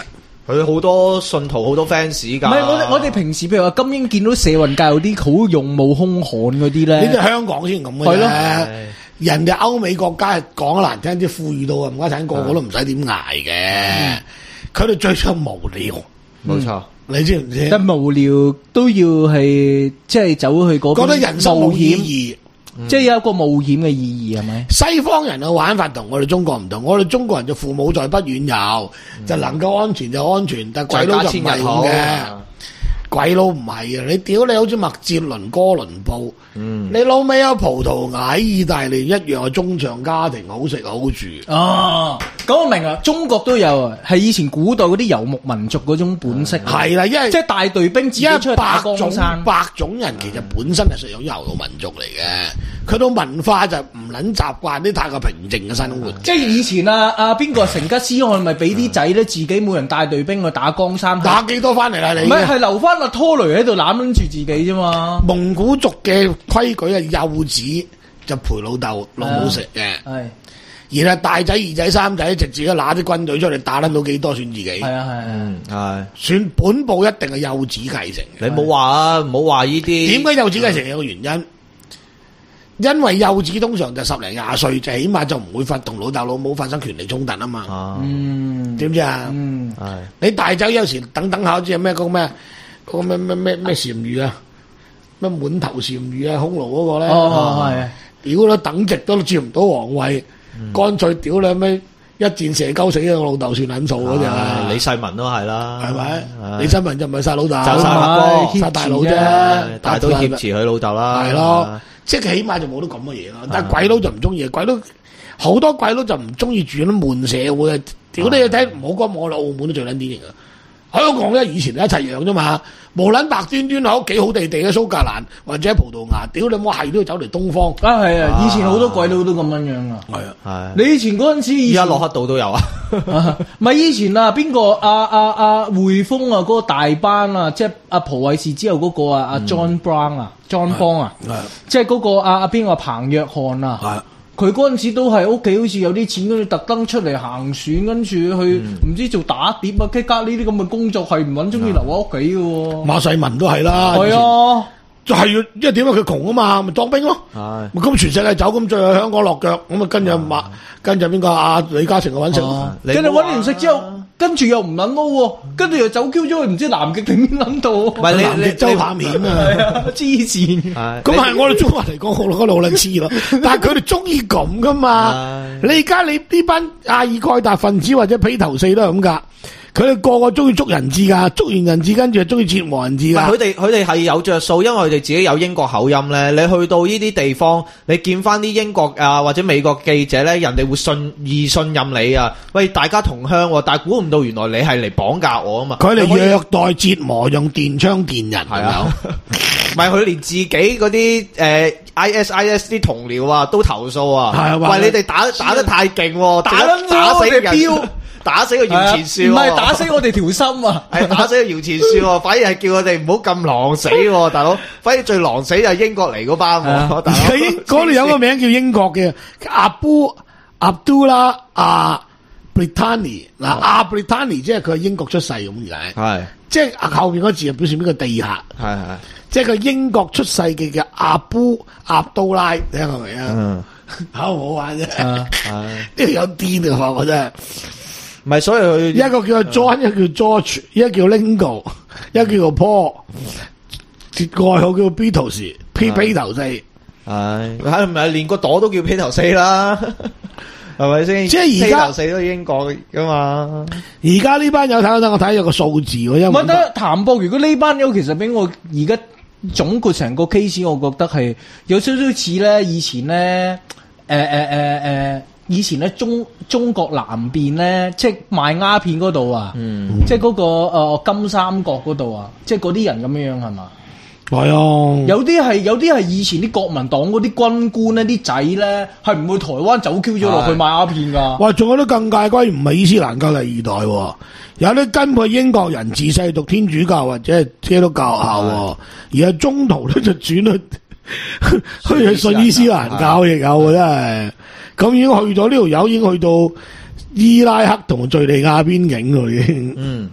佢好多信徒好多 fans 噶。 唔係我哋我哋平時譬如話金英見到社運界有啲好勇武兇悍嗰啲咧， 呢啲香港先咁嘅啫。係咯，人哋歐美國家講得難聽啲，富裕到啊，唔該睇個個都唔使點捱嘅。佢哋最想無聊， 冇錯。 你知唔知？ 但無聊都要係即係走去嗰邊， 覺得人生冇意義。 嗯、即係有一個冒險嘅意義係咪？ 西方人嘅玩法同我哋中國唔同，我哋中國人就父母在不遠遊，嗯、就能夠安全就安全，但鬼佬就唔係咁嘅。鬼佬唔係啊！你屌你好似麥哲倫、哥倫布，嗯、你老味有葡萄牙、意大利一樣係中上家庭，好食好住。 哦，咁我明啦，中國都有啊，係以前古代嗰啲游牧民族嗰種本色。 係啦、嗯，因為即係大隊兵自己出去打江山。 百種人其實本身係屬於游牧民族嚟嘅，佢、嗯、到文化就唔撚習慣啲太過平靜嘅生活。 嗯、即係以前啊啊邊個成吉思汗咪俾啲仔咧自己每人帶隊兵去打江山， 打幾多翻嚟啦你？ 唔係係留翻。拖雷喺度攬住自己啫嘛。 蒙古族嘅規矩係幼子就陪老豆老母食嘅，係。而係大仔二仔三仔就自己拿啲軍隊出嚟打得到幾多算自己。係啊係係。算本部一定係幼子繼承。 你冇話啊，唔好話呢啲。點解幼子繼承有個原因？因為幼子通常就十零廿歲，就起碼就唔會發同老豆老母發生權力衝突啊嘛。嗯。點知啊？嗯。係。你大仔有時等等下，好似係咩嗰個咩？嗰個咩咩咩咩單於啊，咩滿頭單於啊，匈奴嗰個咧，哦係，屌啦等值都接唔到皇位，乾脆屌你咩一箭射鳩死個老豆算撚數嗰隻啊！ 李世民都係啦， 係咪？李世民就唔係殺老豆， 就殺阿哥， 殺大佬啫， 但係都挾持佢老豆啦， 係咯，即係起碼就冇得咁嘅嘢咯。但係鬼佬就唔中意，鬼佬好多鬼佬就唔中意住嗰啲悶社會，屌你睇唔好講我哋澳門都最撚典型啊！香港咧以前一齊養啫嘛，無撚白端端喺屋企好地地嘅蘇格蘭或者葡萄牙，屌你我係都要走嚟東方啊！係啊，以前好多鬼佬都咁樣樣啊。係啊，係。你以前嗰陣時， 而家駱克道都有啊。 唔係以前啊，邊個阿阿阿匯豐啊嗰個大班啊，即係阿蒲偉士之後嗰個啊，阿 John Brown 啊 ，John Bond 啊，即係嗰個阿阿邊個彭約翰啊。佢嗰陣時都係屋企好似有啲錢，跟住特登出嚟行船，跟住去唔、嗯、知做打碟啊、K 加呢啲咁嘅工作，係唔揾中意留喺屋企嘅。 馬世民都係啦， 係啊， 就係要，因為點解佢窮啊嘛，咪當兵咯。係，咁全世界走，咁最後香港落腳，咁啊跟住馬，跟住邊個阿李嘉誠去揾食，跟住揾完食之後。跟住又唔撚撈，跟住又走 Q 咗去唔知南極定邊撚度？唔係你南極洲下面啊！黐線，咁係我哋中國嚟講，我覺得好撚黐咯。但係佢哋中意咁噶嘛？你而家你呢班阿爾蓋達分子或者披頭四都係咁噶。佢哋個個中意捉人質噶，捉完人質跟住就中意折磨人質噶。 佢哋佢哋係有着數，因為佢哋自己有英國口音咧。你去到呢啲地方，你見翻啲英國啊或者美國記者咧，人哋會信易信任你啊。喂，大家同鄉，但係估唔到原來你係嚟綁架我啊嘛。 佢哋虐待折磨，用電槍電人係啊。 唔係佢連自己嗰啲誒 I S I S 啲同僚啊都投訴啊。係喂，你哋打打得太勁，打打死人。打死個搖錢樹， 唔係打死我哋條心啊！ 係打死個搖錢樹，反而係叫我哋唔好咁狼死，大佬。反而最狼死就係英國嚟嗰班。 而家英嗰度有個名叫英國嘅阿布阿杜拉阿 Britannia 嗱，阿 Britannia 即係佢係英國出世咁解，係即係後邊嗰字就表示邊個地客，係係即係佢英國出世嘅嘅阿布阿杜拉，聽過未啊？好好玩啫，呢個有癲啊！我真係。 唔係，所以佢一個叫 John，一個叫 George，一個叫 Lingo，一個叫做 Paul，外號叫 Beatles，披披頭四，係係咪連個朵都叫披頭四啦？係咪先？ 即係而家披頭四都英國噶嘛？ 而家呢班友睇得我睇有個數字，我因為覺得譚博，如果呢班友其實俾我而家總括成個 case，我覺得係有少少似咧以前咧，誒誒誒誒。呃呃呃以前咧中中國南邊咧，即係賣鴉片嗰度啊，嗯、即係嗰、嗰個誒、呃、金三角嗰度啊，即係嗰啲人咁樣樣係嘛？ 係啊， 有啲係有啲係以前啲國民黨嗰啲軍官咧，啲仔咧係唔會台灣走 Q 咗落去賣鴉片噶。 哇，仲有啲更怪歸唔係伊斯蘭教第二代，有啲根本英國人自細讀天主教或者係基督教校，的而係中途咧就轉去去信伊斯蘭教亦有，真係。咁已經去咗呢條友，已經去到伊拉克同敘利亞邊境咯，已經。嗯，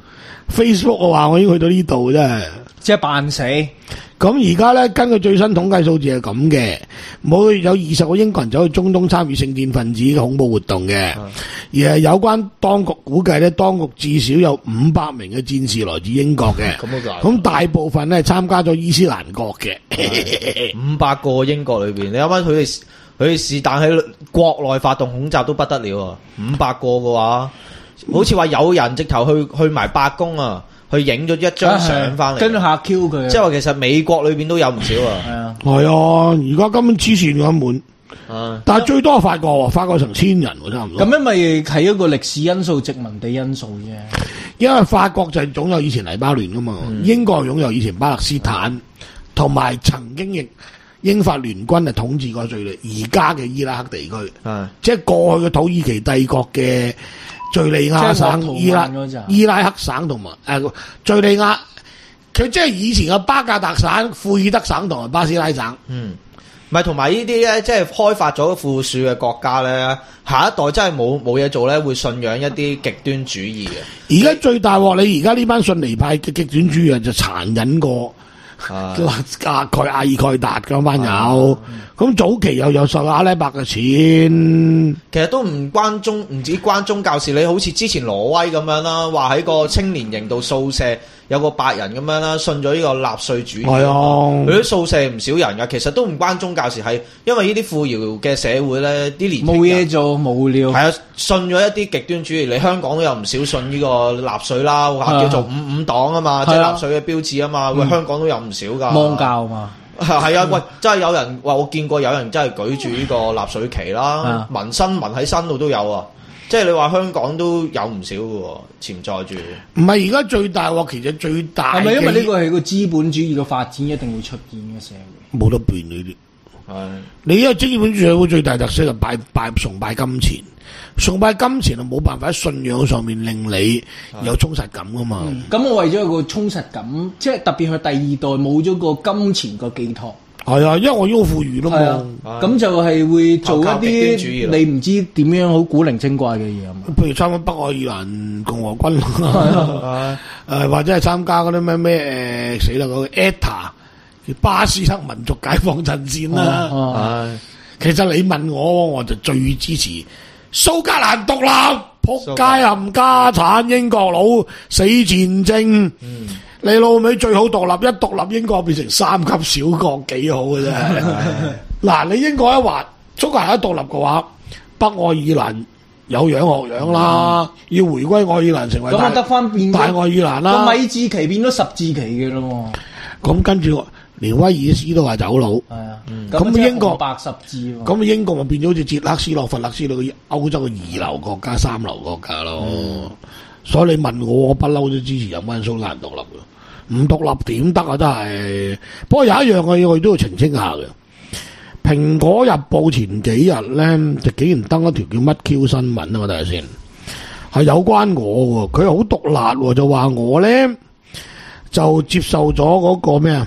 Facebook 嘅話，我已經去到呢度啫， 即係扮死。 咁而家咧，根據最新統計數字係咁嘅，冇有二十個英國人走去中東參與聖戰分子嘅恐怖活動嘅，嗯、而係有關當局估計咧，當局至少有五百名嘅戰士來自英國嘅，咁、嗯、大部分咧參加咗伊斯蘭國嘅， 五百個英國裏邊，你諗下佢哋佢哋是但喺國內發動恐襲都不得了啊！五百個嘅話，好似話有人直頭去去埋白宮啊！去影咗一張相翻嚟， 跟住嚇 Q 佢。 即係話其實美國裏邊都有唔少啊。係啊，係啊，而家根本黐線咁滿。啊！但係最多係法國，法國成千人差唔多。 咁樣咪係一個歷史因素、殖民地因素啫。 因為法國就係總有以前黎巴嫩噶嘛，嗯、英國擁有以前巴勒斯坦，同埋、嗯、曾經亦英法聯軍係統治過敘利而家嘅伊拉克地區。係，即係過去嘅土耳其帝國嘅。敘利亞省、伊拉伊拉克省同埋誒敘利亞，佢即係以前嘅巴格達省、庫爾德省同埋巴斯拉省。 嗯，唔係同埋呢啲咧，即係開發咗富庶嘅國家咧，下一代真係冇冇嘢做咧，會信仰一啲極端主義嘅。 而家最大鑊，你而家呢班遜尼派嘅極端主義就殘忍過。啊！阿蓋阿爾蓋達嗰班友，咁早期又有受阿拉伯嘅錢， 其實都唔關宗，唔止關宗教事。你好似之前挪威咁樣啦，話喺個青年營度掃射，有個白人咁樣啦，信咗呢個納粹主義。係啊，佢都掃射唔少人噶。其實都唔關宗教事，係因為呢啲富饒嘅社會咧，啲年冇嘢做，無聊。 係啊，信咗一啲極端主義。你香港都有唔少信呢個納粹啦，叫做五五黨啊嘛，即係納粹嘅標誌啊嘛。喂，香港都有唔少噶。 芒教嘛， 係啊，喂，真係有人話我見過有人真係舉住呢個納粹旗啦，紋身紋喺身度都有啊。即係你話香港都有唔少嘅潛在住。 唔係而家最大鑊，其實最大係咪因為呢個係個資本主義嘅發展一定會出現嘅社會？ 冇得變呢啲。係你因為資本主義社會最大特色就拜拜崇拜金錢，崇拜金錢就冇辦法喺信仰上面令你有充實感噶嘛。 咁、嗯、我為咗個充實感，即係特別係第二代冇咗個金錢個寄託。 係啊，因為我已經好富裕啦嘛， 咁就係會做一啲你唔知點樣好古靈精怪嘅嘢， 譬如參加北愛爾蘭共和軍，誒或者係參加嗰啲咩咩誒死啦嗰個 E T A 巴斯克民族解放陣線啦。啊啊、其實你問我，我就最支持蘇格蘭獨立，仆街冚家產英國佬死戰爭。嗯你老味最好獨立，一獨立英國變成三級小國幾好嘅啫。嗱，你英國一話蘇格蘭一獨立嘅話，北愛爾蘭有樣學樣啦，嗯、要回歸愛爾蘭成為大得返變大愛爾蘭啦。 個米字旗變咗十字旗嘅咯。 咁跟住連威爾斯都話走佬。係啊，咁、嗯、英國白十字。 咁英國咪變咗好似捷克斯洛伐克斯嗰啲歐洲嘅二流國家、三流國家咯。嗯、所以你問我，我不嬲都支持有關蘇格蘭獨立嘅。唔獨立點得啊！真係，不過有一樣嘅嘢我哋都要澄清下嘅。蘋果日報前幾日咧就竟然登一條叫乜 Q 新聞啊！我睇下先，係有關我喎，佢好毒辣喎，就話我咧就接受咗嗰個咩啊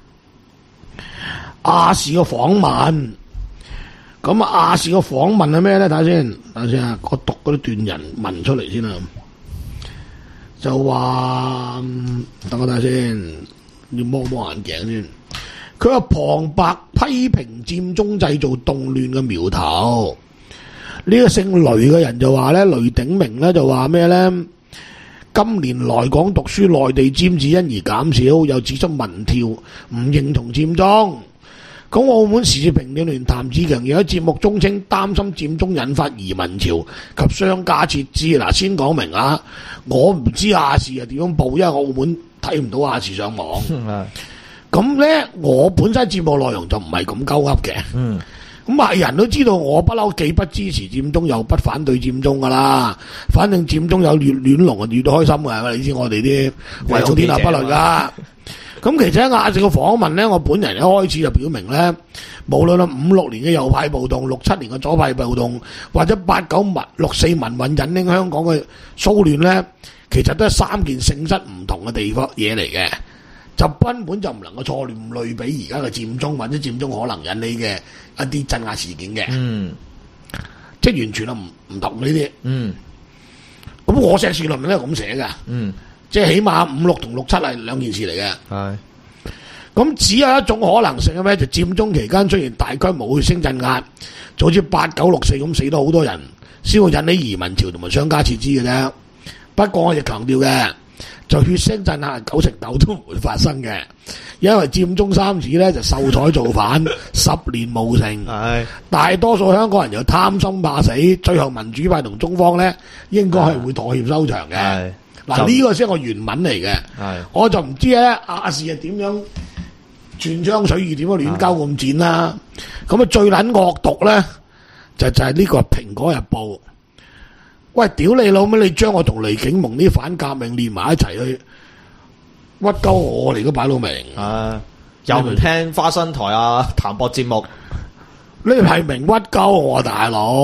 亞視嘅訪問。咁啊亞視嘅訪問係咩咧？睇下先，睇下先啊！我讀嗰啲段人文出嚟先啊！就話等我睇下先，要摸摸眼鏡先。佢話旁白批評佔中製造動亂嘅苗頭。呢、這個姓雷嘅人就話咧，雷鼎明咧就話咩咧？今年來港讀書，內地尖子因而減少，又指出民調唔認同佔中。咁澳門時事評論員譚志強又喺節目中稱擔心佔中引發移民潮及商家撤資。嗱，先講明啊，我唔知亞視係點樣報，因為我澳門睇唔到亞視上網。咁咧，我本身節目內容就唔係咁鳩噏嘅。嗯，咁係人都知道我不嬲既不支持佔中，又不反對佔中噶啦。反正佔中有亂亂龍啊，亂到開心嘅，你知我哋啲為老天下不論噶。咁其實喺亞視嘅訪問咧，我本人一開始就表明咧，無論係五六年嘅右派暴動、六七年嘅左派暴動，或者八九民六四民運引領香港嘅騷亂咧，其實都係三件性質唔同嘅地方嘢嚟嘅，就根本就唔能夠錯亂類比而家嘅佔中或者佔中可能引起嘅一啲鎮壓事件嘅。嗯，即係完全係唔唔同呢啲。嗯，咁我寫社論咧咁寫㗎。嗯。 即係起碼五六同六七係兩件事嚟嘅。 係。 咁只有一種可能性嘅咩？就佔中期間出現大規模血腥鎮壓，就好似八九六四咁死咗好多人，先會引起移民潮同埋商家撤資嘅啫。不過我亦強調嘅，就血腥鎮壓九成九都唔會發生嘅，因為佔中三子咧就秀才造反，十年無成。係大多數香港人又貪心怕死，最後民主派同中方咧應該係會妥協收場嘅。係嗱呢個先係個原文嚟嘅。係我就唔知咧亞視係點樣。斷章取義點樣亂交咁賤啦？咁啊最撚惡毒咧，就就係呢個《蘋果日報》。喂，屌你老味！你將我同黎景蒙啲反革命連埋一齊去屈鳩我嚟，都擺到明。 啊，又唔聽花生台啊譚博節目， 呢係明屈鳩我大佬。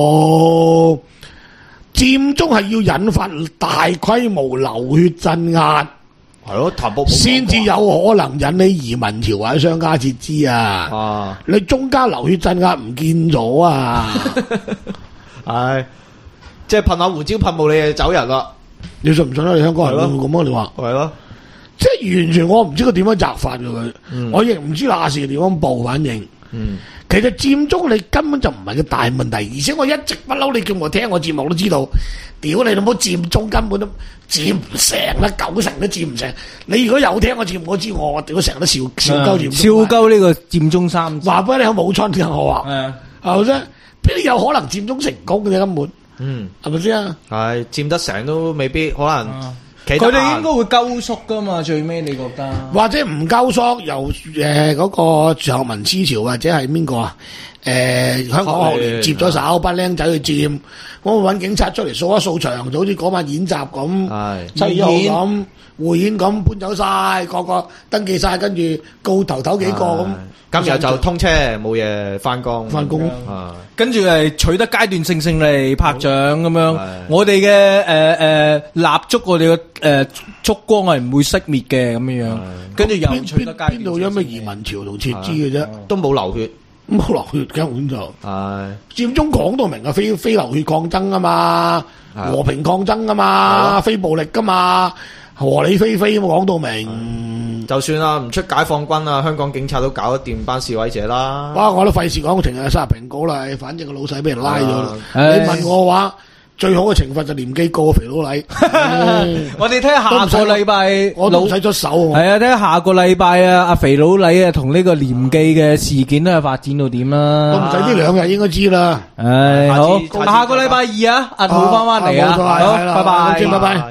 佔中係要引發大規模流血鎮壓。 係咯，譚博先至有可能引起移民潮或者商家撤資啊！啊，你中間流血鎮壓唔見咗啊！ 係，即係噴下胡椒噴霧，你就走人啦！ 你信唔信啊？你香港人會唔會咁啊？你話係咯， 即係完全我唔知佢點樣責罰佢，嗯、我亦唔知亞視點樣報反應。嗯，其實佔中你根本就唔係個大問題，而且我一直不嬲，你叫我聽我節目都知道，屌你老母佔中根本都佔唔成啦，九成都佔唔成。你如果有聽我節目，我知我屌成日都笑笑鳩佔， 笑鳩呢個佔中三子。 話俾你有冇春嘅我話，係咪先？邊有可能佔中成功嘅根本？嗯，係咪先啊？ 係佔得成都未必可能。嗯佢哋應該會鳩縮噶嘛？最尾你覺得？ 或者唔鳩縮，由誒嗰個自由民思潮或者係邊個啊？誒、呃、香港學聯接咗手，班僆仔去佔，我揾警察出嚟掃一掃場，就好似嗰晚演習咁，七月一號咁匯演咁搬走晒，個個登記晒，跟住告頭頭幾個咁。 今日就通車，冇嘢翻工， 翻工啊！跟住係取得階段性勝利，拍掌咁樣。我哋嘅誒誒蠟燭，我哋嘅誒燭光係唔會熄滅嘅咁樣樣。跟住又取得階段性勝利。邊度有咩移民潮同撤資嘅啫？ 都冇流血， 冇流血根本就係佔中講到明啊，非非流血抗爭啊嘛，和平抗爭啊嘛，非暴力噶嘛。和理非非咁講到明， 就算啦，唔出解放軍啊，香港警察都搞得掂班示威者啦。 哇！我都費事講，成日沙蘋果啦，反正個老細俾人拉咗啦。你問我話，最好嘅懲罰就廉機告肥佬禮。 我哋睇下下個禮拜， 我都唔使出手。 係啊，睇下下個禮拜啊，阿肥佬禮啊，同呢個廉記嘅事件咧發展到點啦。 都唔使呢兩日應該知啦。 唉，好，下個禮拜二啊，阿兔翻翻嚟啊，好，拜拜， 拜拜。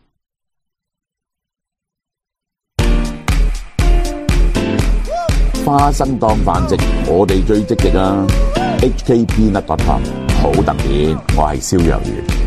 花生當飯食，我哋最積極啊 ！H K Peanut dot com 好特別，我係蕭若元。